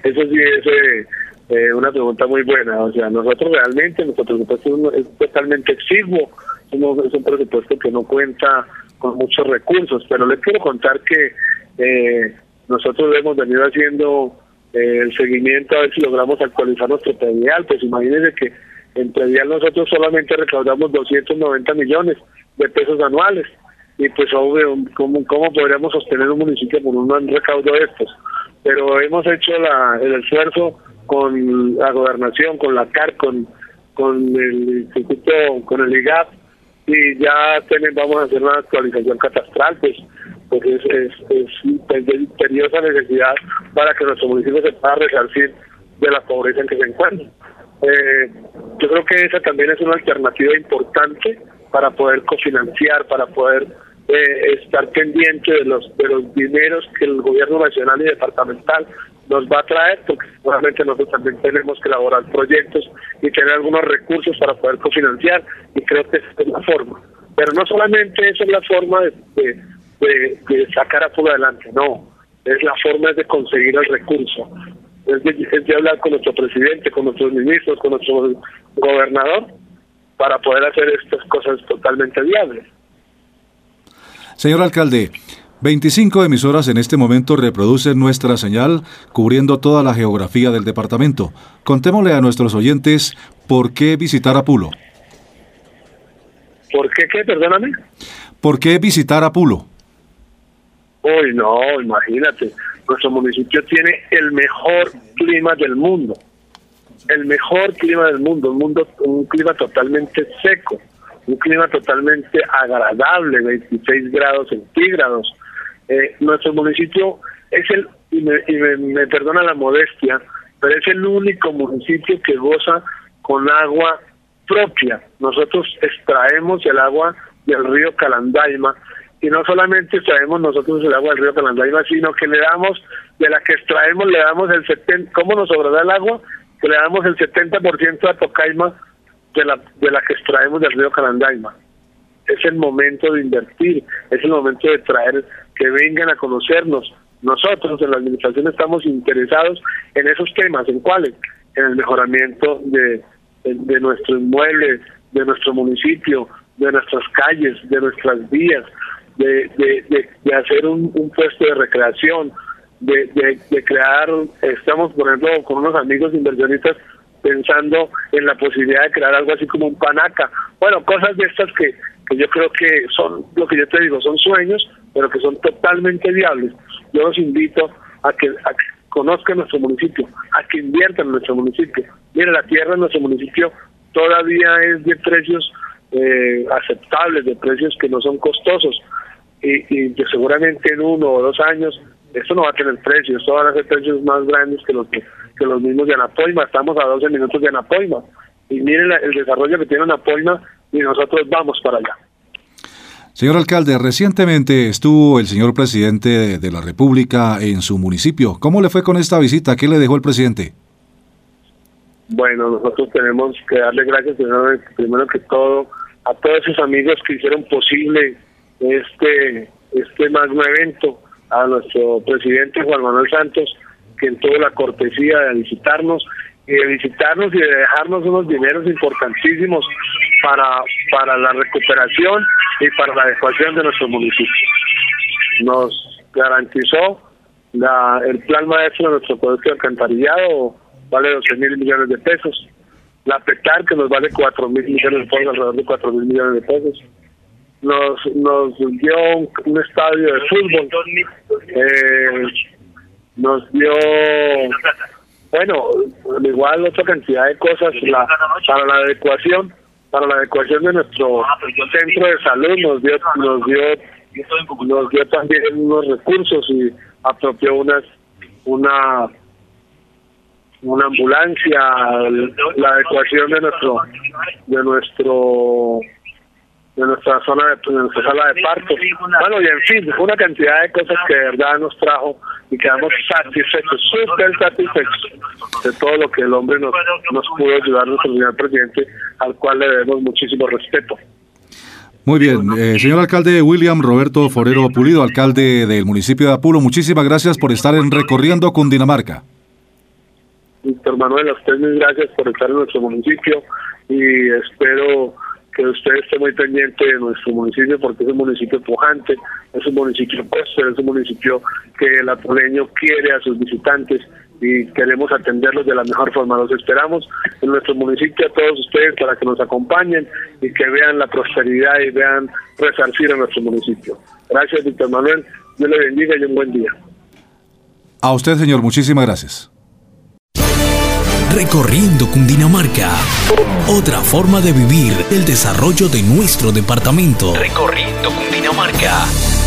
[SPEAKER 15] es una pregunta muy buena. O sea, nosotros realmente, nuestro presupuesto es totalmente exiguo, es un presupuesto que no cuenta con muchos recursos, pero les quiero contar que nosotros hemos venido haciendo el seguimiento a ver si logramos actualizar nuestro predial. Pues imagínense que en predial nosotros solamente recaudamos 290 millones de pesos anuales, y pues obvio, ¿cómo podríamos sostener un municipio con un recaudo de estos? Pero hemos hecho el esfuerzo con la gobernación, con la CAR, con el instituto, con el IGAP, y ya vamos a hacer una actualización catastral, pues es de imperiosa necesidad para que nuestro municipio se pueda resarcir de la pobreza en que se encuentra. Yo creo que esa también es una alternativa importante para poder cofinanciar, para poder estar pendiente de los dineros que el gobierno nacional y departamental nos va a traer, porque seguramente nosotros también tenemos que elaborar proyectos y tener algunos recursos para poder cofinanciar, y creo que esa es la forma. Pero no solamente esa es la forma de sacar a Pulo adelante, no, es la forma de conseguir el recurso, es de hablar con nuestro presidente, con nuestros ministros, con nuestro gobernador, para poder hacer estas cosas totalmente viables.
[SPEAKER 3] Señor alcalde, 25 emisoras en este momento reproducen nuestra señal, cubriendo toda la geografía del departamento. Contémosle a nuestros oyentes por qué visitar Pulo.
[SPEAKER 15] ¿Por qué qué? Perdóname.
[SPEAKER 3] ¿Por qué visitar Pulo?
[SPEAKER 15] Uy, no, imagínate. Nuestro municipio tiene el mejor clima del mundo. El mejor clima del mundo. Un clima totalmente seco. Un clima totalmente agradable, 26 grados centígrados. Nuestro municipio es y me perdona la modestia, pero es el único municipio que goza con agua propia. Nosotros extraemos el agua del río Calandaima, y no solamente extraemos nosotros el agua del río Calandaima, sino que le damos, de la que extraemos, le damos el 70%, ¿cómo nos sobrará el agua? Que le damos el 70% a Tocaima de la que extraemos del río Calandaima. Es el momento de invertir, es el momento de traer, que vengan a conocernos. Nosotros en la administración estamos interesados en esos temas. ¿En cuáles? En el mejoramiento de nuestro inmueble, de nuestro municipio, de nuestras calles, de nuestras vías, de hacer un puesto de recreación, de crear, estamos por ejemplo con unos amigos inversionistas pensando en la posibilidad de crear algo así como un Panaca. Bueno, cosas de estas que yo creo que son, lo que yo te digo, son sueños, pero que son totalmente viables. Yo los invito a que conozcan nuestro municipio, a que inviertan en nuestro municipio. Mira, la tierra en nuestro municipio todavía es de precios aceptables, de precios que no son costosos, y que seguramente en 1 o 2 años esto no va a tener precios, esto van a ser precios más grandes que los mismos de Anapoima. Estamos a 12 minutos de Anapoima, y miren el desarrollo que tiene Anapoima, y nosotros vamos para allá.
[SPEAKER 3] Señor alcalde, recientemente estuvo el señor presidente de la República en su municipio. ¿Cómo le fue con esta visita? ¿Qué le dejó el presidente?
[SPEAKER 15] Bueno, nosotros tenemos que darle gracias primero que todo a todos esos amigos que hicieron posible este magno evento, a nuestro presidente Juan Manuel Santos, quien tuvo la cortesía de visitarnos y de dejarnos unos dineros importantísimos para la recuperación y para la adecuación de nuestro municipio. Nos garantizó el plan maestro de nuestro proyecto de alcantarillado, vale 12.000 millones de pesos. La PETAR, que nos vale 4.000 millones de pesos, alrededor de 4.000 millones de pesos. Nos dio un estadio de fútbol. Nos dio, bueno, igual otra cantidad de cosas para la adecuación de nuestro centro de salud. Nos dio también unos recursos y apropió una ambulancia, la adecuación de nuestra sala de partos. Bueno, y en fin, una cantidad de cosas que de verdad nos trajo y quedamos satisfechos, súper satisfechos de todo lo que el hombre nos pudo ayudar, nuestro señor presidente, al cual le debemos muchísimo respeto.
[SPEAKER 3] Muy bien, señor alcalde William Roberto Forero Pulido, alcalde del municipio de Apulo, muchísimas gracias por estar en Recorriendo Cundinamarca.
[SPEAKER 15] Víctor Manuel, a usted mil gracias por estar en nuestro municipio, y espero que usted esté muy pendiente de nuestro municipio, porque es un municipio pujante, es un municipio próspero, es un municipio que el apuleño quiere a sus visitantes y queremos atenderlos de la mejor forma. Los esperamos en nuestro municipio a todos ustedes para que nos acompañen y que vean la prosperidad y vean resarcir a nuestro municipio. Gracias, Víctor Manuel, Dios le bendiga y un buen día.
[SPEAKER 3] A usted, señor, muchísimas gracias.
[SPEAKER 1] Recorriendo Cundinamarca, otra forma de vivir el desarrollo de nuestro departamento. Recorriendo Cundinamarca.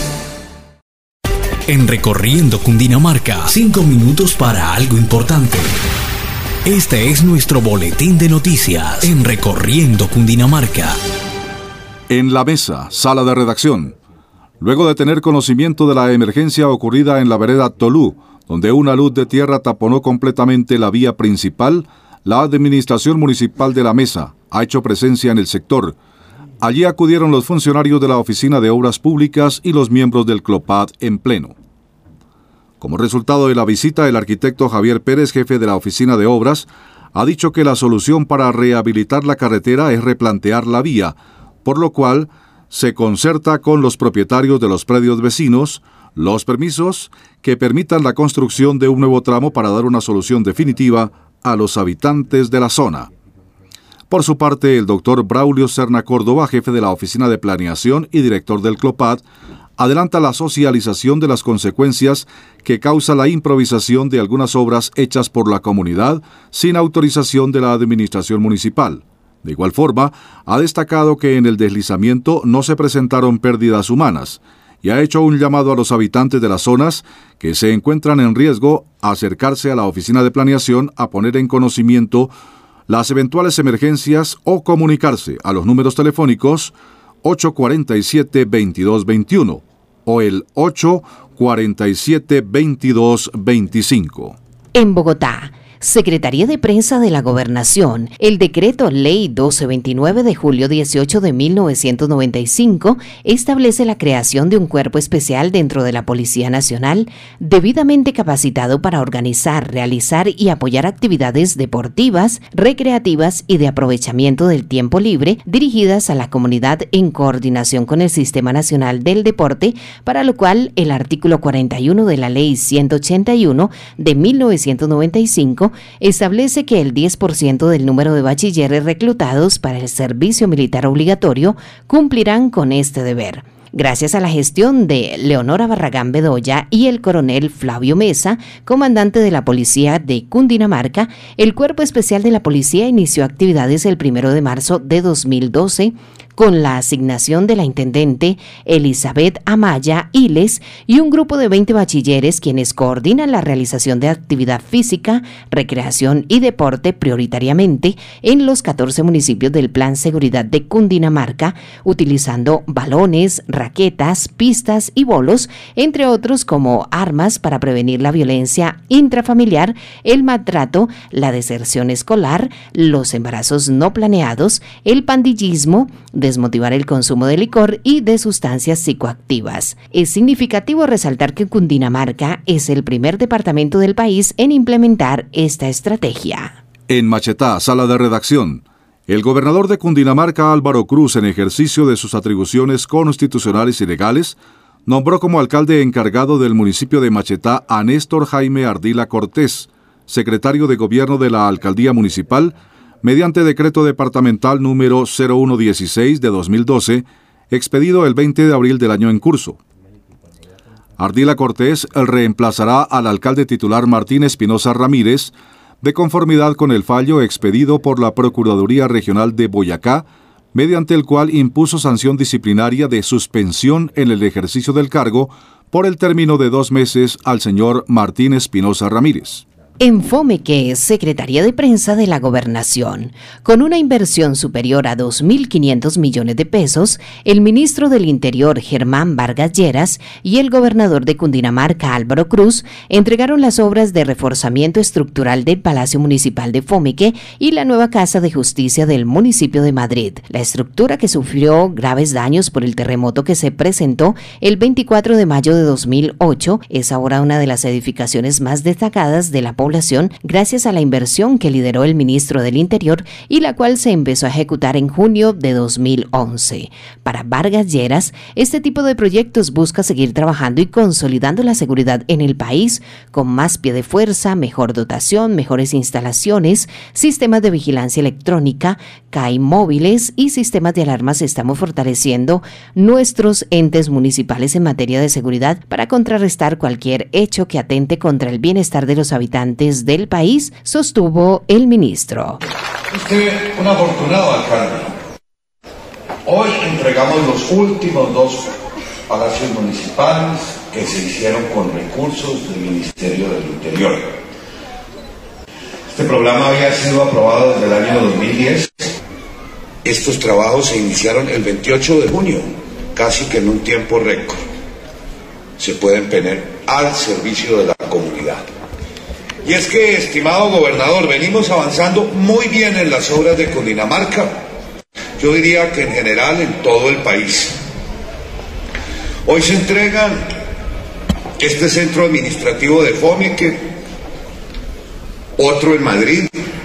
[SPEAKER 1] En Recorriendo Cundinamarca, 5 minutos para algo importante. Este es nuestro boletín de noticias en Recorriendo Cundinamarca.
[SPEAKER 3] En la mesa, sala de redacción. Luego de tener conocimiento de la emergencia ocurrida en la vereda Tolú, donde una luz de tierra taponó completamente la vía principal, la Administración Municipal de La Mesa ha hecho presencia en el sector. Allí acudieron los funcionarios de la Oficina de Obras Públicas y los miembros del CLOPAD en pleno. Como resultado de la visita, el arquitecto Javier Pérez, jefe de la Oficina de Obras, ha dicho que la solución para rehabilitar la carretera es replantear la vía, por lo cual se concerta con los propietarios de los predios vecinos los permisos que permitan la construcción de un nuevo tramo para dar una solución definitiva a los habitantes de la zona. Por su parte, el doctor Braulio Serna Córdoba, jefe de la Oficina de Planeación y director del CLOPAD, adelanta la socialización de las consecuencias que causa la improvisación de algunas obras hechas por la comunidad sin autorización de la administración municipal. De igual forma, ha destacado que en el deslizamiento no se presentaron pérdidas humanas y ha hecho un llamado a los habitantes de las zonas que se encuentran en riesgo a acercarse a la Oficina de Planeación a poner en conocimiento las eventuales emergencias o comunicarse a los números telefónicos 847-2221 o el 847-2225.
[SPEAKER 2] En Bogotá, Secretaría de Prensa de la Gobernación, el Decreto Ley 1229 de julio 18 de 1995 establece la creación de un cuerpo especial dentro de la Policía Nacional, debidamente capacitado para organizar, realizar y apoyar actividades deportivas, recreativas y de aprovechamiento del tiempo libre dirigidas a la comunidad en coordinación con el Sistema Nacional del Deporte, para lo cual el artículo 41 de la Ley 181 de 1995 establece que el 10% del número de bachilleres reclutados para el servicio militar obligatorio cumplirán con este deber. Gracias a la gestión de Leonora Barragán Bedoya y el coronel Flavio Mesa, comandante de la Policía de Cundinamarca, el Cuerpo Especial de la Policía inició actividades el 1 de marzo de 2012 con la asignación de la intendente Elizabeth Amaya Iles y un grupo de 20 bachilleres quienes coordinan la realización de actividad física, recreación y deporte prioritariamente en los 14 municipios del Plan Seguridad de Cundinamarca, utilizando balones, raquetas, pistas y bolos, entre otros como armas para prevenir la violencia intrafamiliar, el maltrato, la deserción escolar, los embarazos no planeados, el pandillismo, desmotivar el consumo de licor y de sustancias psicoactivas. Es significativo resaltar que Cundinamarca es el primer departamento del país en implementar esta estrategia.
[SPEAKER 3] En Machetá, sala de redacción. El gobernador de Cundinamarca, Álvaro Cruz, en ejercicio de sus atribuciones constitucionales y legales, nombró como alcalde encargado del municipio de Machetá a Néstor Jaime Ardila Cortés, secretario de Gobierno de la Alcaldía Municipal, mediante decreto departamental número 0116 de 2012, expedido el 20 de abril del año en curso. Ardila Cortés reemplazará al alcalde titular Martín Espinosa Ramírez, de conformidad con el fallo expedido por la Procuraduría Regional de Boyacá, mediante el cual impuso sanción disciplinaria de suspensión en el ejercicio del cargo por el término de 2 meses al señor Martín Espinosa Ramírez.
[SPEAKER 2] En FOMEC, Secretaría de Prensa de la Gobernación, con una inversión superior a 2.500 millones de pesos, el ministro del Interior, Germán Vargas Lleras, y el gobernador de Cundinamarca, Álvaro Cruz, entregaron las obras de reforzamiento estructural del Palacio Municipal de FOMEC y la nueva Casa de Justicia del municipio de Madrid. La estructura, que sufrió graves daños por el terremoto que se presentó el 24 de mayo de 2008, es ahora una de las edificaciones más destacadas de la población gracias a la inversión que lideró el ministro del Interior y la cual se empezó a ejecutar en junio de 2011. Para Vargas Lleras, este tipo de proyectos busca seguir trabajando y consolidando la seguridad en el país con más pie de fuerza, mejor dotación, mejores instalaciones, sistemas de vigilancia electrónica, CAI móviles y sistemas de alarmas. Estamos fortaleciendo nuestros entes municipales en materia de seguridad para contrarrestar cualquier hecho que atente contra el bienestar de los habitantes del país, sostuvo el ministro.
[SPEAKER 16] Usted, un afortunado alcalde. Hoy entregamos los últimos 2 palacios municipales que se hicieron con recursos del Ministerio del Interior. Este programa había sido aprobado desde el año 2010. Estos trabajos se iniciaron el 28 de junio, casi que en un tiempo récord. se pueden poner al servicio de la comunidad. Y es que, estimado gobernador, venimos avanzando muy bien en las obras de Cundinamarca, yo diría que en general en todo el país. Hoy se entregan este centro administrativo de Fomeque, otro en Madrid,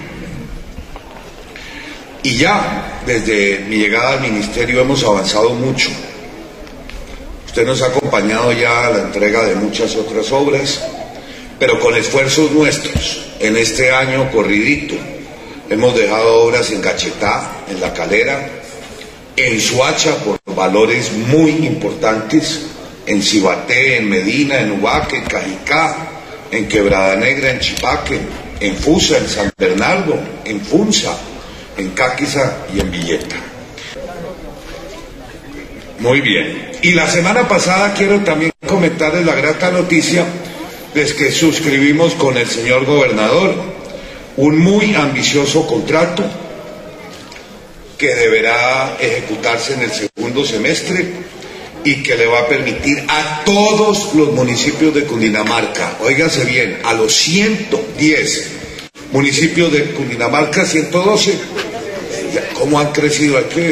[SPEAKER 16] y ya desde mi llegada al ministerio hemos avanzado mucho. Usted nos ha acompañado ya a la entrega de muchas otras obras, pero con esfuerzos nuestros, en este año corridito, hemos dejado obras en Gachetá, en La Calera, en Soacha por valores muy importantes, en Cibaté, en Medina, en Ubaque, en Cajicá, en Quebrada Negra, en Chipaque, en Fusa, en San Bernardo, en Funza, en Cáquiza y en Villeta. Muy bien. Y la semana pasada quiero también comentarles la grata noticia de que suscribimos con el señor gobernador un muy ambicioso contrato que deberá ejecutarse en el segundo semestre y que le va a permitir a todos los municipios de Cundinamarca, óigase bien, a los 110 municipios de Cundinamarca, 112, ¿cómo han crecido aquí?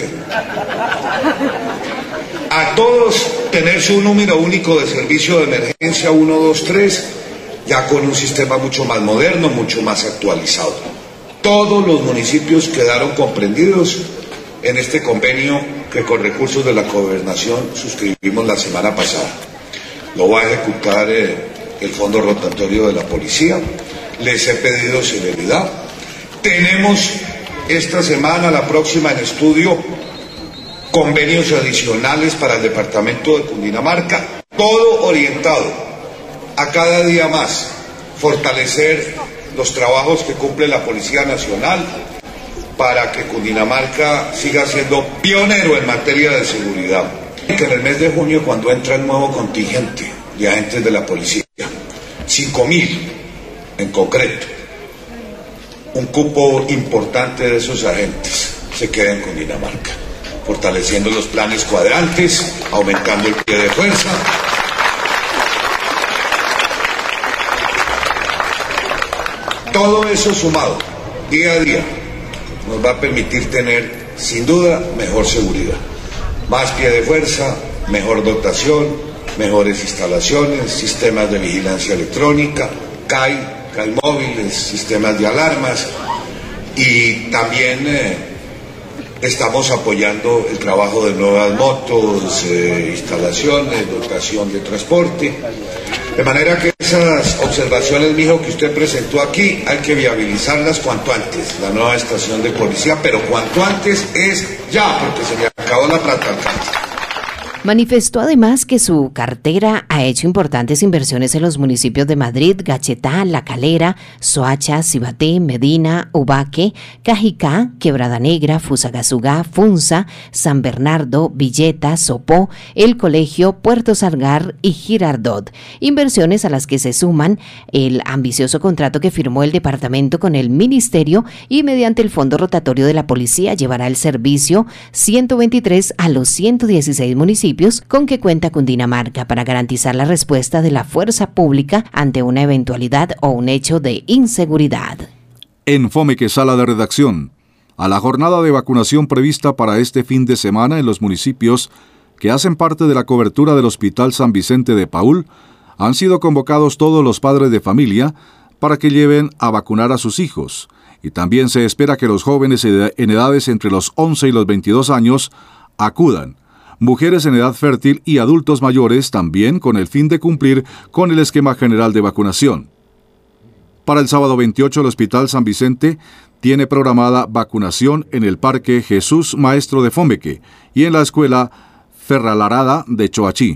[SPEAKER 16] A todos tener su número único de servicio de emergencia 123, ya con un sistema mucho más moderno, mucho más actualizado. Todos los municipios quedaron comprendidos en este convenio que con recursos de la gobernación suscribimos la semana pasada. Lo va a ejecutar el Fondo Rotatorio de la Policía. Les he pedido celeridad. Tenemos esta semana, la próxima en estudio, convenios adicionales para el departamento de Cundinamarca, todo orientado a cada día más fortalecer los trabajos que cumple la Policía Nacional para que Cundinamarca siga siendo pionero en materia de seguridad. Que en el mes de junio, cuando entra el nuevo contingente de agentes de la policía, 5.000 en concreto, un cupo importante de esos agentes se queda en Cundinamarca, fortaleciendo los planes cuadrantes, aumentando el pie de fuerza. Todo eso sumado, día a día, nos va a permitir tener, sin duda, mejor seguridad. Más pie de fuerza, mejor dotación, mejores instalaciones, sistemas de vigilancia electrónica, CAI móviles, sistemas de alarmas, y también estamos apoyando el trabajo de nuevas motos, instalaciones, dotación de transporte. De manera que esas observaciones, mijo, que usted presentó aquí, hay que viabilizarlas cuanto antes, la nueva estación de policía, pero cuanto antes es ya, porque se le acabó la plata al alcalde.
[SPEAKER 2] Manifestó además que su cartera ha hecho importantes inversiones en los municipios de Madrid, Gachetá, La Calera, Soacha, Cibaté, Medina, Ubaque, Cajicá, Quebrada Negra, Fusagasugá, Funza, San Bernardo, Villeta, Sopó, El Colegio, Puerto Sargar y Girardot. Inversiones a las que se suman el ambicioso contrato que firmó el departamento con el ministerio y mediante el Fondo Rotatorio de la Policía llevará el servicio 123 a los 116 municipios con que cuenta Cundinamarca para garantizar la respuesta de la fuerza pública ante una eventualidad o un hecho de inseguridad.
[SPEAKER 3] En Fomeque, sala de redacción. A la jornada de vacunación prevista para este fin de semana en los municipios que hacen parte de la cobertura del Hospital San Vicente de Paúl, han sido convocados todos los padres de familia para que lleven a vacunar a sus hijos. Y también se espera que los jóvenes en edades entre los 11 y los 22 años acudan. Mujeres en edad fértil y adultos mayores también, con el fin de cumplir con el esquema general de vacunación. Para el sábado 28, el Hospital San Vicente tiene programada vacunación en el Parque Jesús Maestro de Fomeque y en la Escuela Ferralarada de Choachí.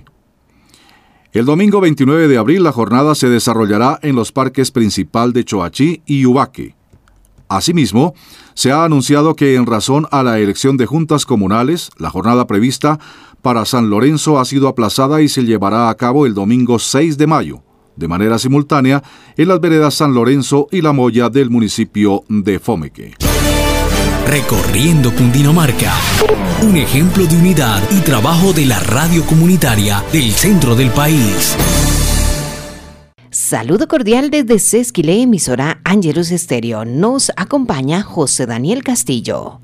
[SPEAKER 3] El domingo 29 de abril, la jornada se desarrollará en los parques principal de Choachí y Ubaque. Asimismo, se ha anunciado que en razón a la elección de juntas comunales, la jornada prevista para San Lorenzo ha sido aplazada y se llevará a cabo el domingo 6 de mayo, de manera simultánea en las veredas San Lorenzo y La Moya del municipio de Fomeque.
[SPEAKER 1] Recorriendo Cundinamarca. Un ejemplo de unidad y trabajo de la radio comunitaria del centro del país.
[SPEAKER 2] Saludo cordial desde Sesquilé, emisora Ángelus Estéreo. Nos acompaña José Daniel Castillo.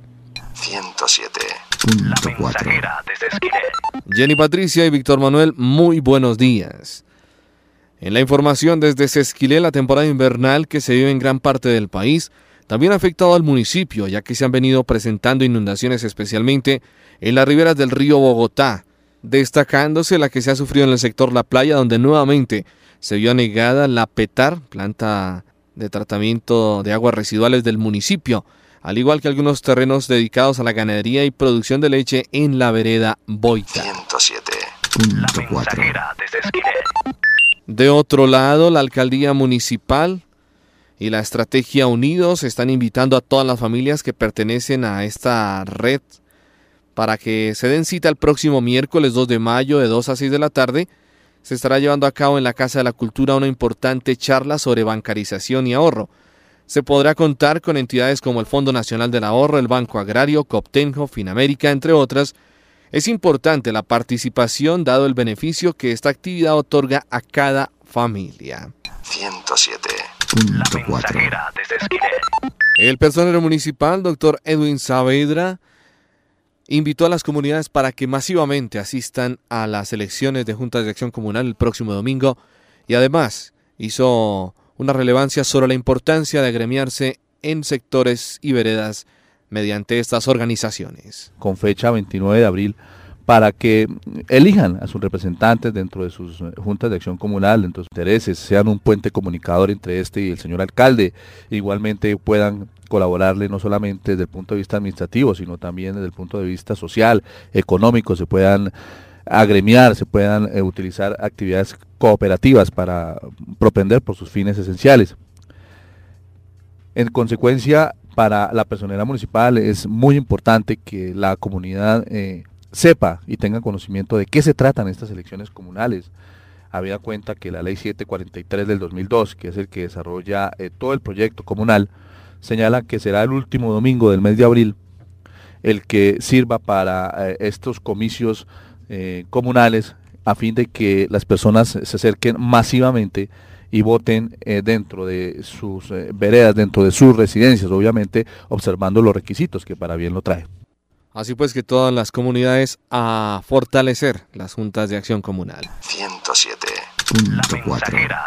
[SPEAKER 7] 107.4. Jenny Patricia y Víctor Manuel, muy buenos días. En la información desde Sesquilé, la temporada invernal que se vive en gran parte del país también ha afectado al municipio, ya que se han venido presentando inundaciones especialmente en las riberas del río Bogotá, destacándose la que se ha sufrido en el sector La Playa, donde nuevamente se vio anegada la PETAR, planta de tratamiento de aguas residuales del municipio, al igual que algunos terrenos dedicados a la ganadería y producción de leche en la vereda Boita. 107.4. De otro lado, la alcaldía municipal y la estrategia Unidos están invitando a todas las familias que pertenecen a esta red para que se den cita el próximo miércoles 2 de mayo de 2 a 6 de la tarde. Se estará llevando a cabo en la Casa de la Cultura una importante charla sobre bancarización y ahorro. Se podrá contar con entidades como el Fondo Nacional del Ahorro, el Banco Agrario, Coptenjo, Finamérica, entre otras. Es importante la participación dado el beneficio que esta actividad otorga a cada familia. 107.4. El personero municipal, doctor Edwin Saavedra, invitó a las comunidades para que masivamente asistan a las elecciones de Juntas de Acción Comunal el próximo domingo y además hizo una relevancia sobre la importancia de agremiarse en sectores y veredas mediante estas organizaciones.
[SPEAKER 17] Con fecha 29 de abril para que elijan a sus representantes dentro de sus juntas de acción comunal, dentro de sus intereses, sean un puente comunicador entre este y el señor alcalde, igualmente puedan colaborarle no solamente desde el punto de vista administrativo, sino también desde el punto de vista social, económico, se puedan agremiar, se puedan utilizar actividades cooperativas para propender por sus fines esenciales. En consecuencia, para la personería municipal es muy importante que la comunidad sepa y tenga conocimiento de qué se tratan estas elecciones comunales, habida cuenta que la ley 743 del 2002, que es el que desarrolla todo el proyecto comunal, señala que será el último domingo del mes de abril el que sirva para estos comicios comunales a fin de que las personas se acerquen masivamente y voten dentro de sus veredas, dentro de sus residencias, obviamente observando los requisitos que para bien lo trae.
[SPEAKER 7] Así pues que todas las comunidades a fortalecer las juntas de acción comunal.
[SPEAKER 1] 107.4.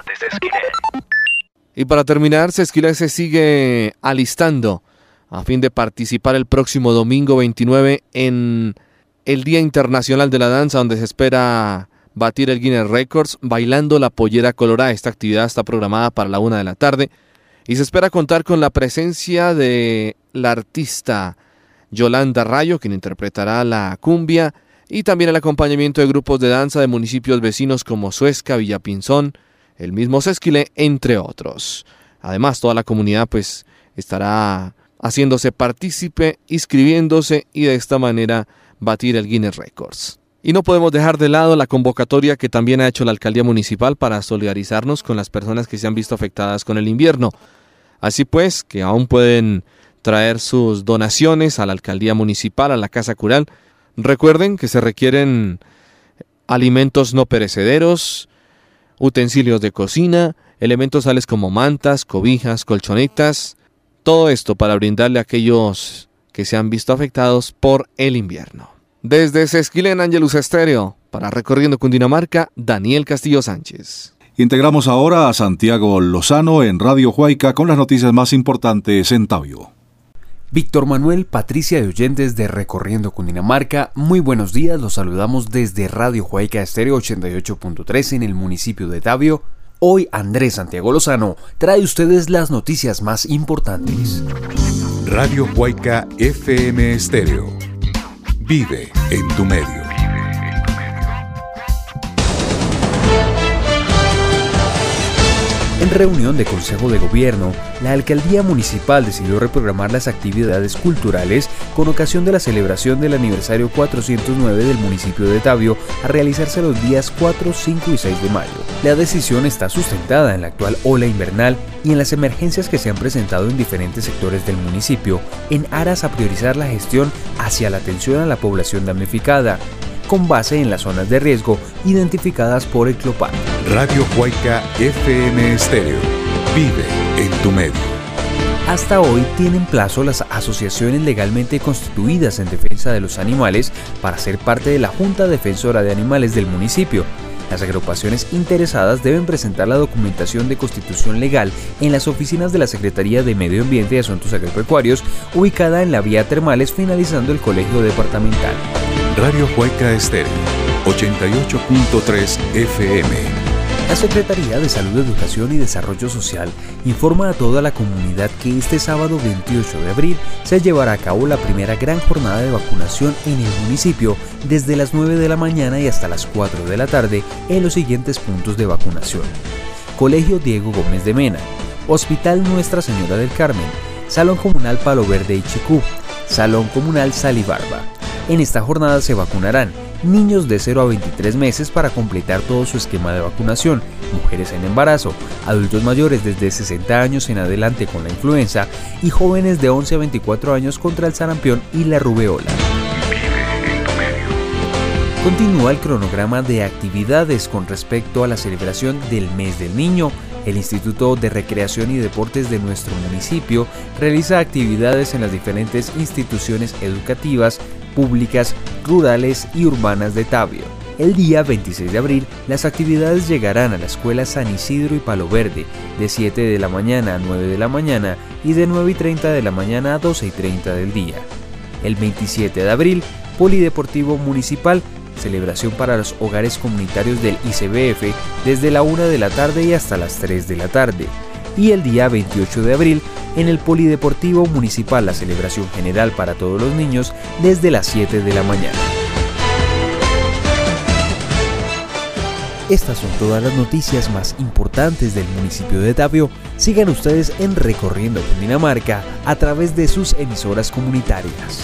[SPEAKER 7] Y para terminar, Sesquilé se sigue alistando a fin de participar el próximo domingo 29 en el Día Internacional de la Danza, donde se espera batir el Guinness Records bailando la pollera colorada. Esta actividad está programada para la 1 de la tarde y se espera contar con la presencia de la artista Yolanda Rayo, quien interpretará la cumbia, y también el acompañamiento de grupos de danza de municipios vecinos como Suezca, Villapinzón, el mismo Sesquilé, entre otros. Además, toda la comunidad pues estará haciéndose partícipe, inscribiéndose y de esta manera batir el Guinness Records. Y no podemos dejar de lado la convocatoria que también ha hecho la alcaldía municipal para solidarizarnos con las personas que se han visto afectadas con el invierno. Así pues, que aún pueden traer sus donaciones a la alcaldía municipal, a la Casa Cural. Recuerden que se requieren alimentos no perecederos, utensilios de cocina, elementos tales como mantas, cobijas, colchonetas, todo esto para brindarle a aquellos que se han visto afectados por el invierno. Desde Sesquilé en Ángelus Estéreo, para Recorriendo Cundinamarca, Daniel Castillo Sánchez.
[SPEAKER 3] Integramos ahora a Santiago Lozano en Radio Huayca con las noticias más importantes en Tabio.
[SPEAKER 6] Víctor Manuel, Patricia y oyentes de Recorriendo Cundinamarca, muy buenos días, los saludamos desde Radio Huayca Estéreo 88.3 en el municipio de Tabio. Hoy Andrés Santiago Lozano trae ustedes las noticias más importantes.
[SPEAKER 18] Radio Huayca FM Estéreo. Vive en tu medio.
[SPEAKER 6] En reunión de Consejo de Gobierno, la Alcaldía Municipal decidió reprogramar las actividades culturales con ocasión de la celebración del aniversario 409 del municipio de Tabio a realizarse los días 4, 5 y 6 de mayo. La decisión está sustentada en la actual ola invernal y en las emergencias que se han presentado en diferentes sectores del municipio, en aras a priorizar la gestión hacia la atención a la población damnificada, con base en las zonas de riesgo identificadas por el CLOPAC.
[SPEAKER 18] Radio Huayca FM Estéreo. Vive en tu medio.
[SPEAKER 6] Hasta hoy tienen plazo las asociaciones legalmente constituidas en defensa de los animales para ser parte de la Junta Defensora de Animales del municipio. Las agrupaciones interesadas deben presentar la documentación de constitución legal en las oficinas de la Secretaría de Medio Ambiente y Asuntos Agropecuarios, ubicada en la vía Termales, finalizando el colegio departamental.
[SPEAKER 18] Radio Huayca Estéreo, 88.3 FM.
[SPEAKER 6] La Secretaría de Salud, Educación y Desarrollo Social informa a toda la comunidad que este sábado 28 de abril se llevará a cabo la primera gran jornada de vacunación en el municipio desde las 9 de la mañana y hasta las 4 de la tarde en los siguientes puntos de vacunación: Colegio Diego Gómez de Mena, Hospital Nuestra Señora del Carmen, Salón Comunal Palo Verde y Chicú, Salón Comunal Salibarba. En esta jornada se vacunarán niños de 0 a 23 meses para completar todo su esquema de vacunación, mujeres en embarazo, adultos mayores desde 60 años en adelante con la influenza y jóvenes de 11 a 24 años contra el sarampión y la rubeola. Continúa el cronograma de actividades con respecto a la celebración del Mes del Niño. El Instituto de Recreación y Deportes de nuestro municipio realiza actividades en las diferentes instituciones educativas, públicas, rurales y urbanas de Tabio. El día 26 de abril, las actividades llegarán a la Escuela San Isidro y Palo Verde, de 7 de la mañana a 9 de la mañana y de 9:30 de la mañana a 12:30 del día. El 27 de abril, Polideportivo Municipal, celebración para los hogares comunitarios del ICBF desde la 1 de la tarde y hasta las 3 de la tarde. Y el día 28 de abril, en el Polideportivo Municipal, la celebración general para todos los niños desde las 7 de la mañana. Estas son todas las noticias más importantes del municipio de Tabio. Sigan ustedes en Recorriendo Cundinamarca a través de sus emisoras comunitarias.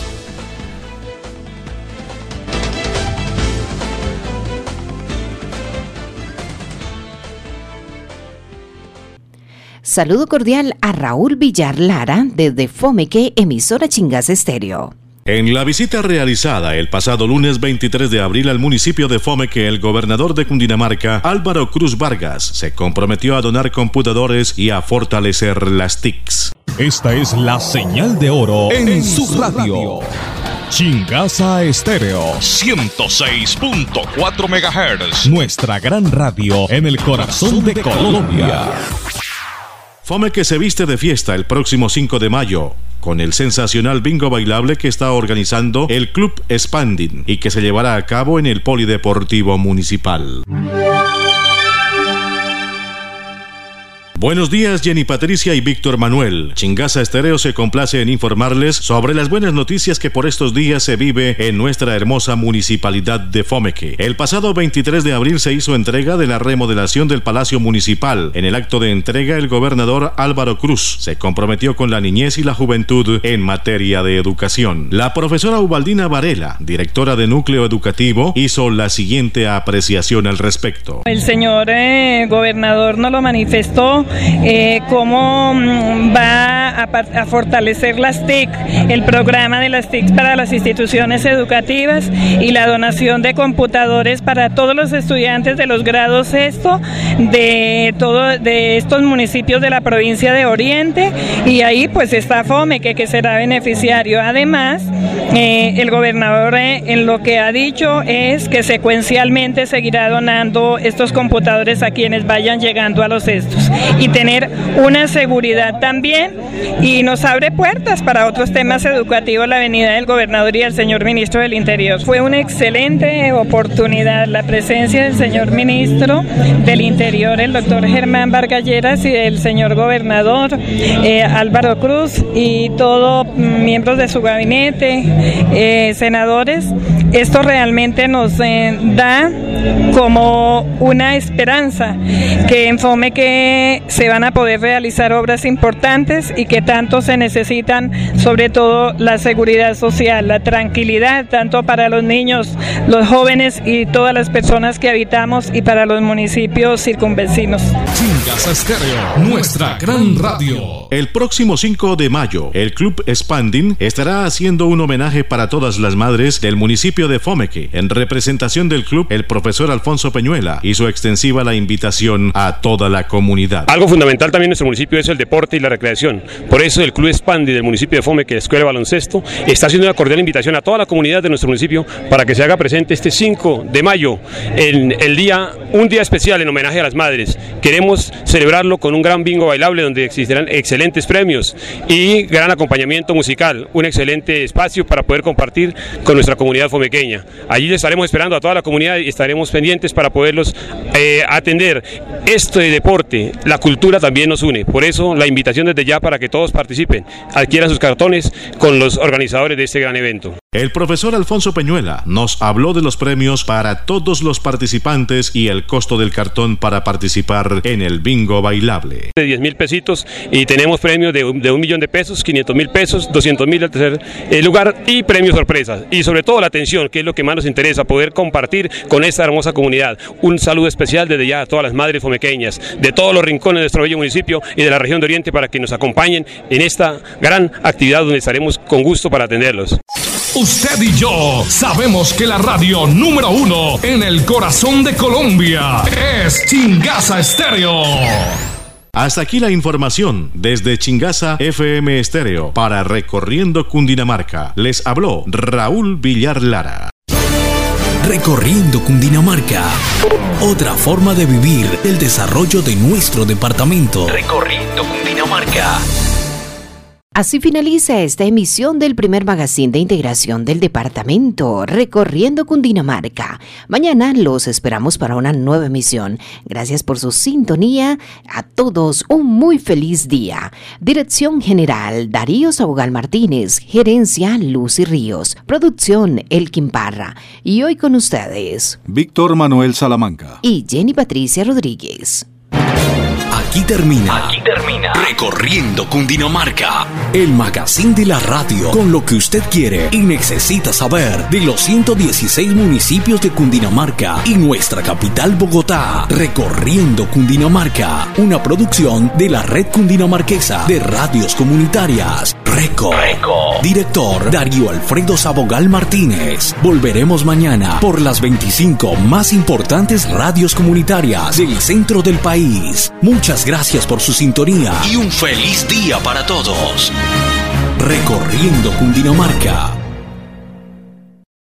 [SPEAKER 2] Saludo cordial a Raúl Villar Lara desde Fomeque, emisora Chingaza Estéreo.
[SPEAKER 4] En la visita realizada el pasado lunes 23 de abril al municipio de Fomeque, el gobernador de Cundinamarca, Álvaro Cruz Vargas, se comprometió a donar computadores y a fortalecer las TICs.
[SPEAKER 5] Esta es la señal de oro en su radio. Chingaza Estéreo 106.4 MHz. Nuestra gran radio en el corazón de Colombia.
[SPEAKER 4] Fomeque se viste de fiesta el próximo 5 de mayo con el sensacional bingo bailable que está organizando el Club Expanding y que se llevará a cabo en el Polideportivo Municipal. Buenos días, Jenny Patricia y Víctor Manuel. Chingaza Estéreo se complace en informarles sobre las buenas noticias que por estos días se vive en nuestra hermosa municipalidad de Fomeque. El pasado 23 de abril se hizo entrega de la remodelación del Palacio Municipal. En el acto de entrega, el gobernador Álvaro Cruz se comprometió con la niñez y la juventud en materia de educación. La profesora Ubaldina Varela, directora de Núcleo Educativo, hizo la siguiente apreciación al respecto.
[SPEAKER 19] El señor gobernador nos lo manifestó. Cómo va a fortalecer las TIC, el programa de las TIC para las instituciones educativas y la donación de computadores para todos los estudiantes de los grados sexto de estos municipios de la provincia de Oriente, y ahí pues está Fomeque, que será beneficiario. Además, el gobernador en lo que ha dicho es que secuencialmente seguirá donando estos computadores a quienes vayan llegando a los sextos, y tener una seguridad también, y nos abre puertas para otros temas educativos la venida del gobernador y el señor ministro del Interior. Fue una excelente oportunidad la presencia del señor ministro del Interior, el doctor Germán Vargas Lleras, y del señor gobernador Álvaro Cruz, y todos miembros de su gabinete, senadores. Esto realmente nos da como una esperanza que en Fomeque se van a poder realizar obras importantes y que tanto se necesitan, sobre todo la seguridad social, la tranquilidad, tanto para los niños, los jóvenes y todas las personas que habitamos y para los municipios circunvecinos.
[SPEAKER 5] Chingasa Estéreo, nuestra gran radio.
[SPEAKER 4] El próximo 5 de mayo, el Club Expanding estará haciendo un homenaje para todas las madres del municipio de Fomeque. En representación del club, el profesor Alfonso Peñuela hizo extensiva la invitación a toda la comunidad.
[SPEAKER 20] Algo fundamental también en nuestro municipio es el deporte y la recreación. Por eso el Club Expanding del municipio de Fomeque, Escuela de Baloncesto, está haciendo una cordial invitación a toda la comunidad de nuestro municipio para que se haga presente este 5 de mayo, en un día especial en homenaje a las madres. Queremos celebrarlo con un gran bingo bailable donde existirán excelentes premios y gran acompañamiento musical, un excelente espacio para poder compartir con nuestra comunidad fomequeña. Allí les estaremos esperando a toda la comunidad y estaremos pendientes para poderlos atender. Este deporte, la cultura también nos une, por eso la invitación desde ya para que todos participen, adquieran sus cartones con los organizadores de este gran evento.
[SPEAKER 4] El profesor Alfonso Peñuela nos habló de los premios para todos los participantes y el costo del cartón para participar en el bingo bailable.
[SPEAKER 20] De 10,000 pesitos y tenemos premios de 1,000,000 de pesos, 500,000 pesos, 200,000 al tercer lugar y premios sorpresas. Y sobre todo la atención, que es lo que más nos interesa, poder compartir con esta hermosa comunidad. Un saludo especial desde ya a todas las madres fomequeñas, de todos los rincones de nuestro bello municipio y de la región de Oriente para que nos acompañen en esta gran actividad donde estaremos con gusto para atenderlos.
[SPEAKER 5] Usted y yo sabemos que la radio número 1 en el corazón de Colombia es Chingasa Estéreo.
[SPEAKER 4] Hasta aquí la información desde Chingasa FM Estéreo para Recorriendo Cundinamarca. Les habló Raúl Villar Lara.
[SPEAKER 1] Recorriendo Cundinamarca. Otra forma de vivir el desarrollo de nuestro departamento. Recorriendo Cundinamarca.
[SPEAKER 2] Así finaliza esta emisión del primer magazine de integración del departamento Recorriendo Cundinamarca. Mañana los esperamos para una nueva emisión. Gracias por su sintonía. A todos un muy feliz día. Dirección General Darío Sabogal Martínez. Gerencia Lucy Ríos. Producción Elkin Parra. Y hoy con ustedes
[SPEAKER 3] Víctor Manuel Salamanca
[SPEAKER 2] y Jenny Patricia Rodríguez.
[SPEAKER 1] Aquí termina Recorriendo Cundinamarca, el magazine de la radio con lo que usted quiere y necesita saber de los 116 municipios de Cundinamarca y nuestra capital Bogotá. Recorriendo Cundinamarca, una producción de la Red Cundinamarquesa de Radios Comunitarias. Reco. Director Darío Alfredo Sabogal Martínez. Volveremos mañana por las 25 más importantes radios comunitarias del centro del país. Muchas gracias por su sintonía y un feliz día para todos. Recorriendo Cundinamarca.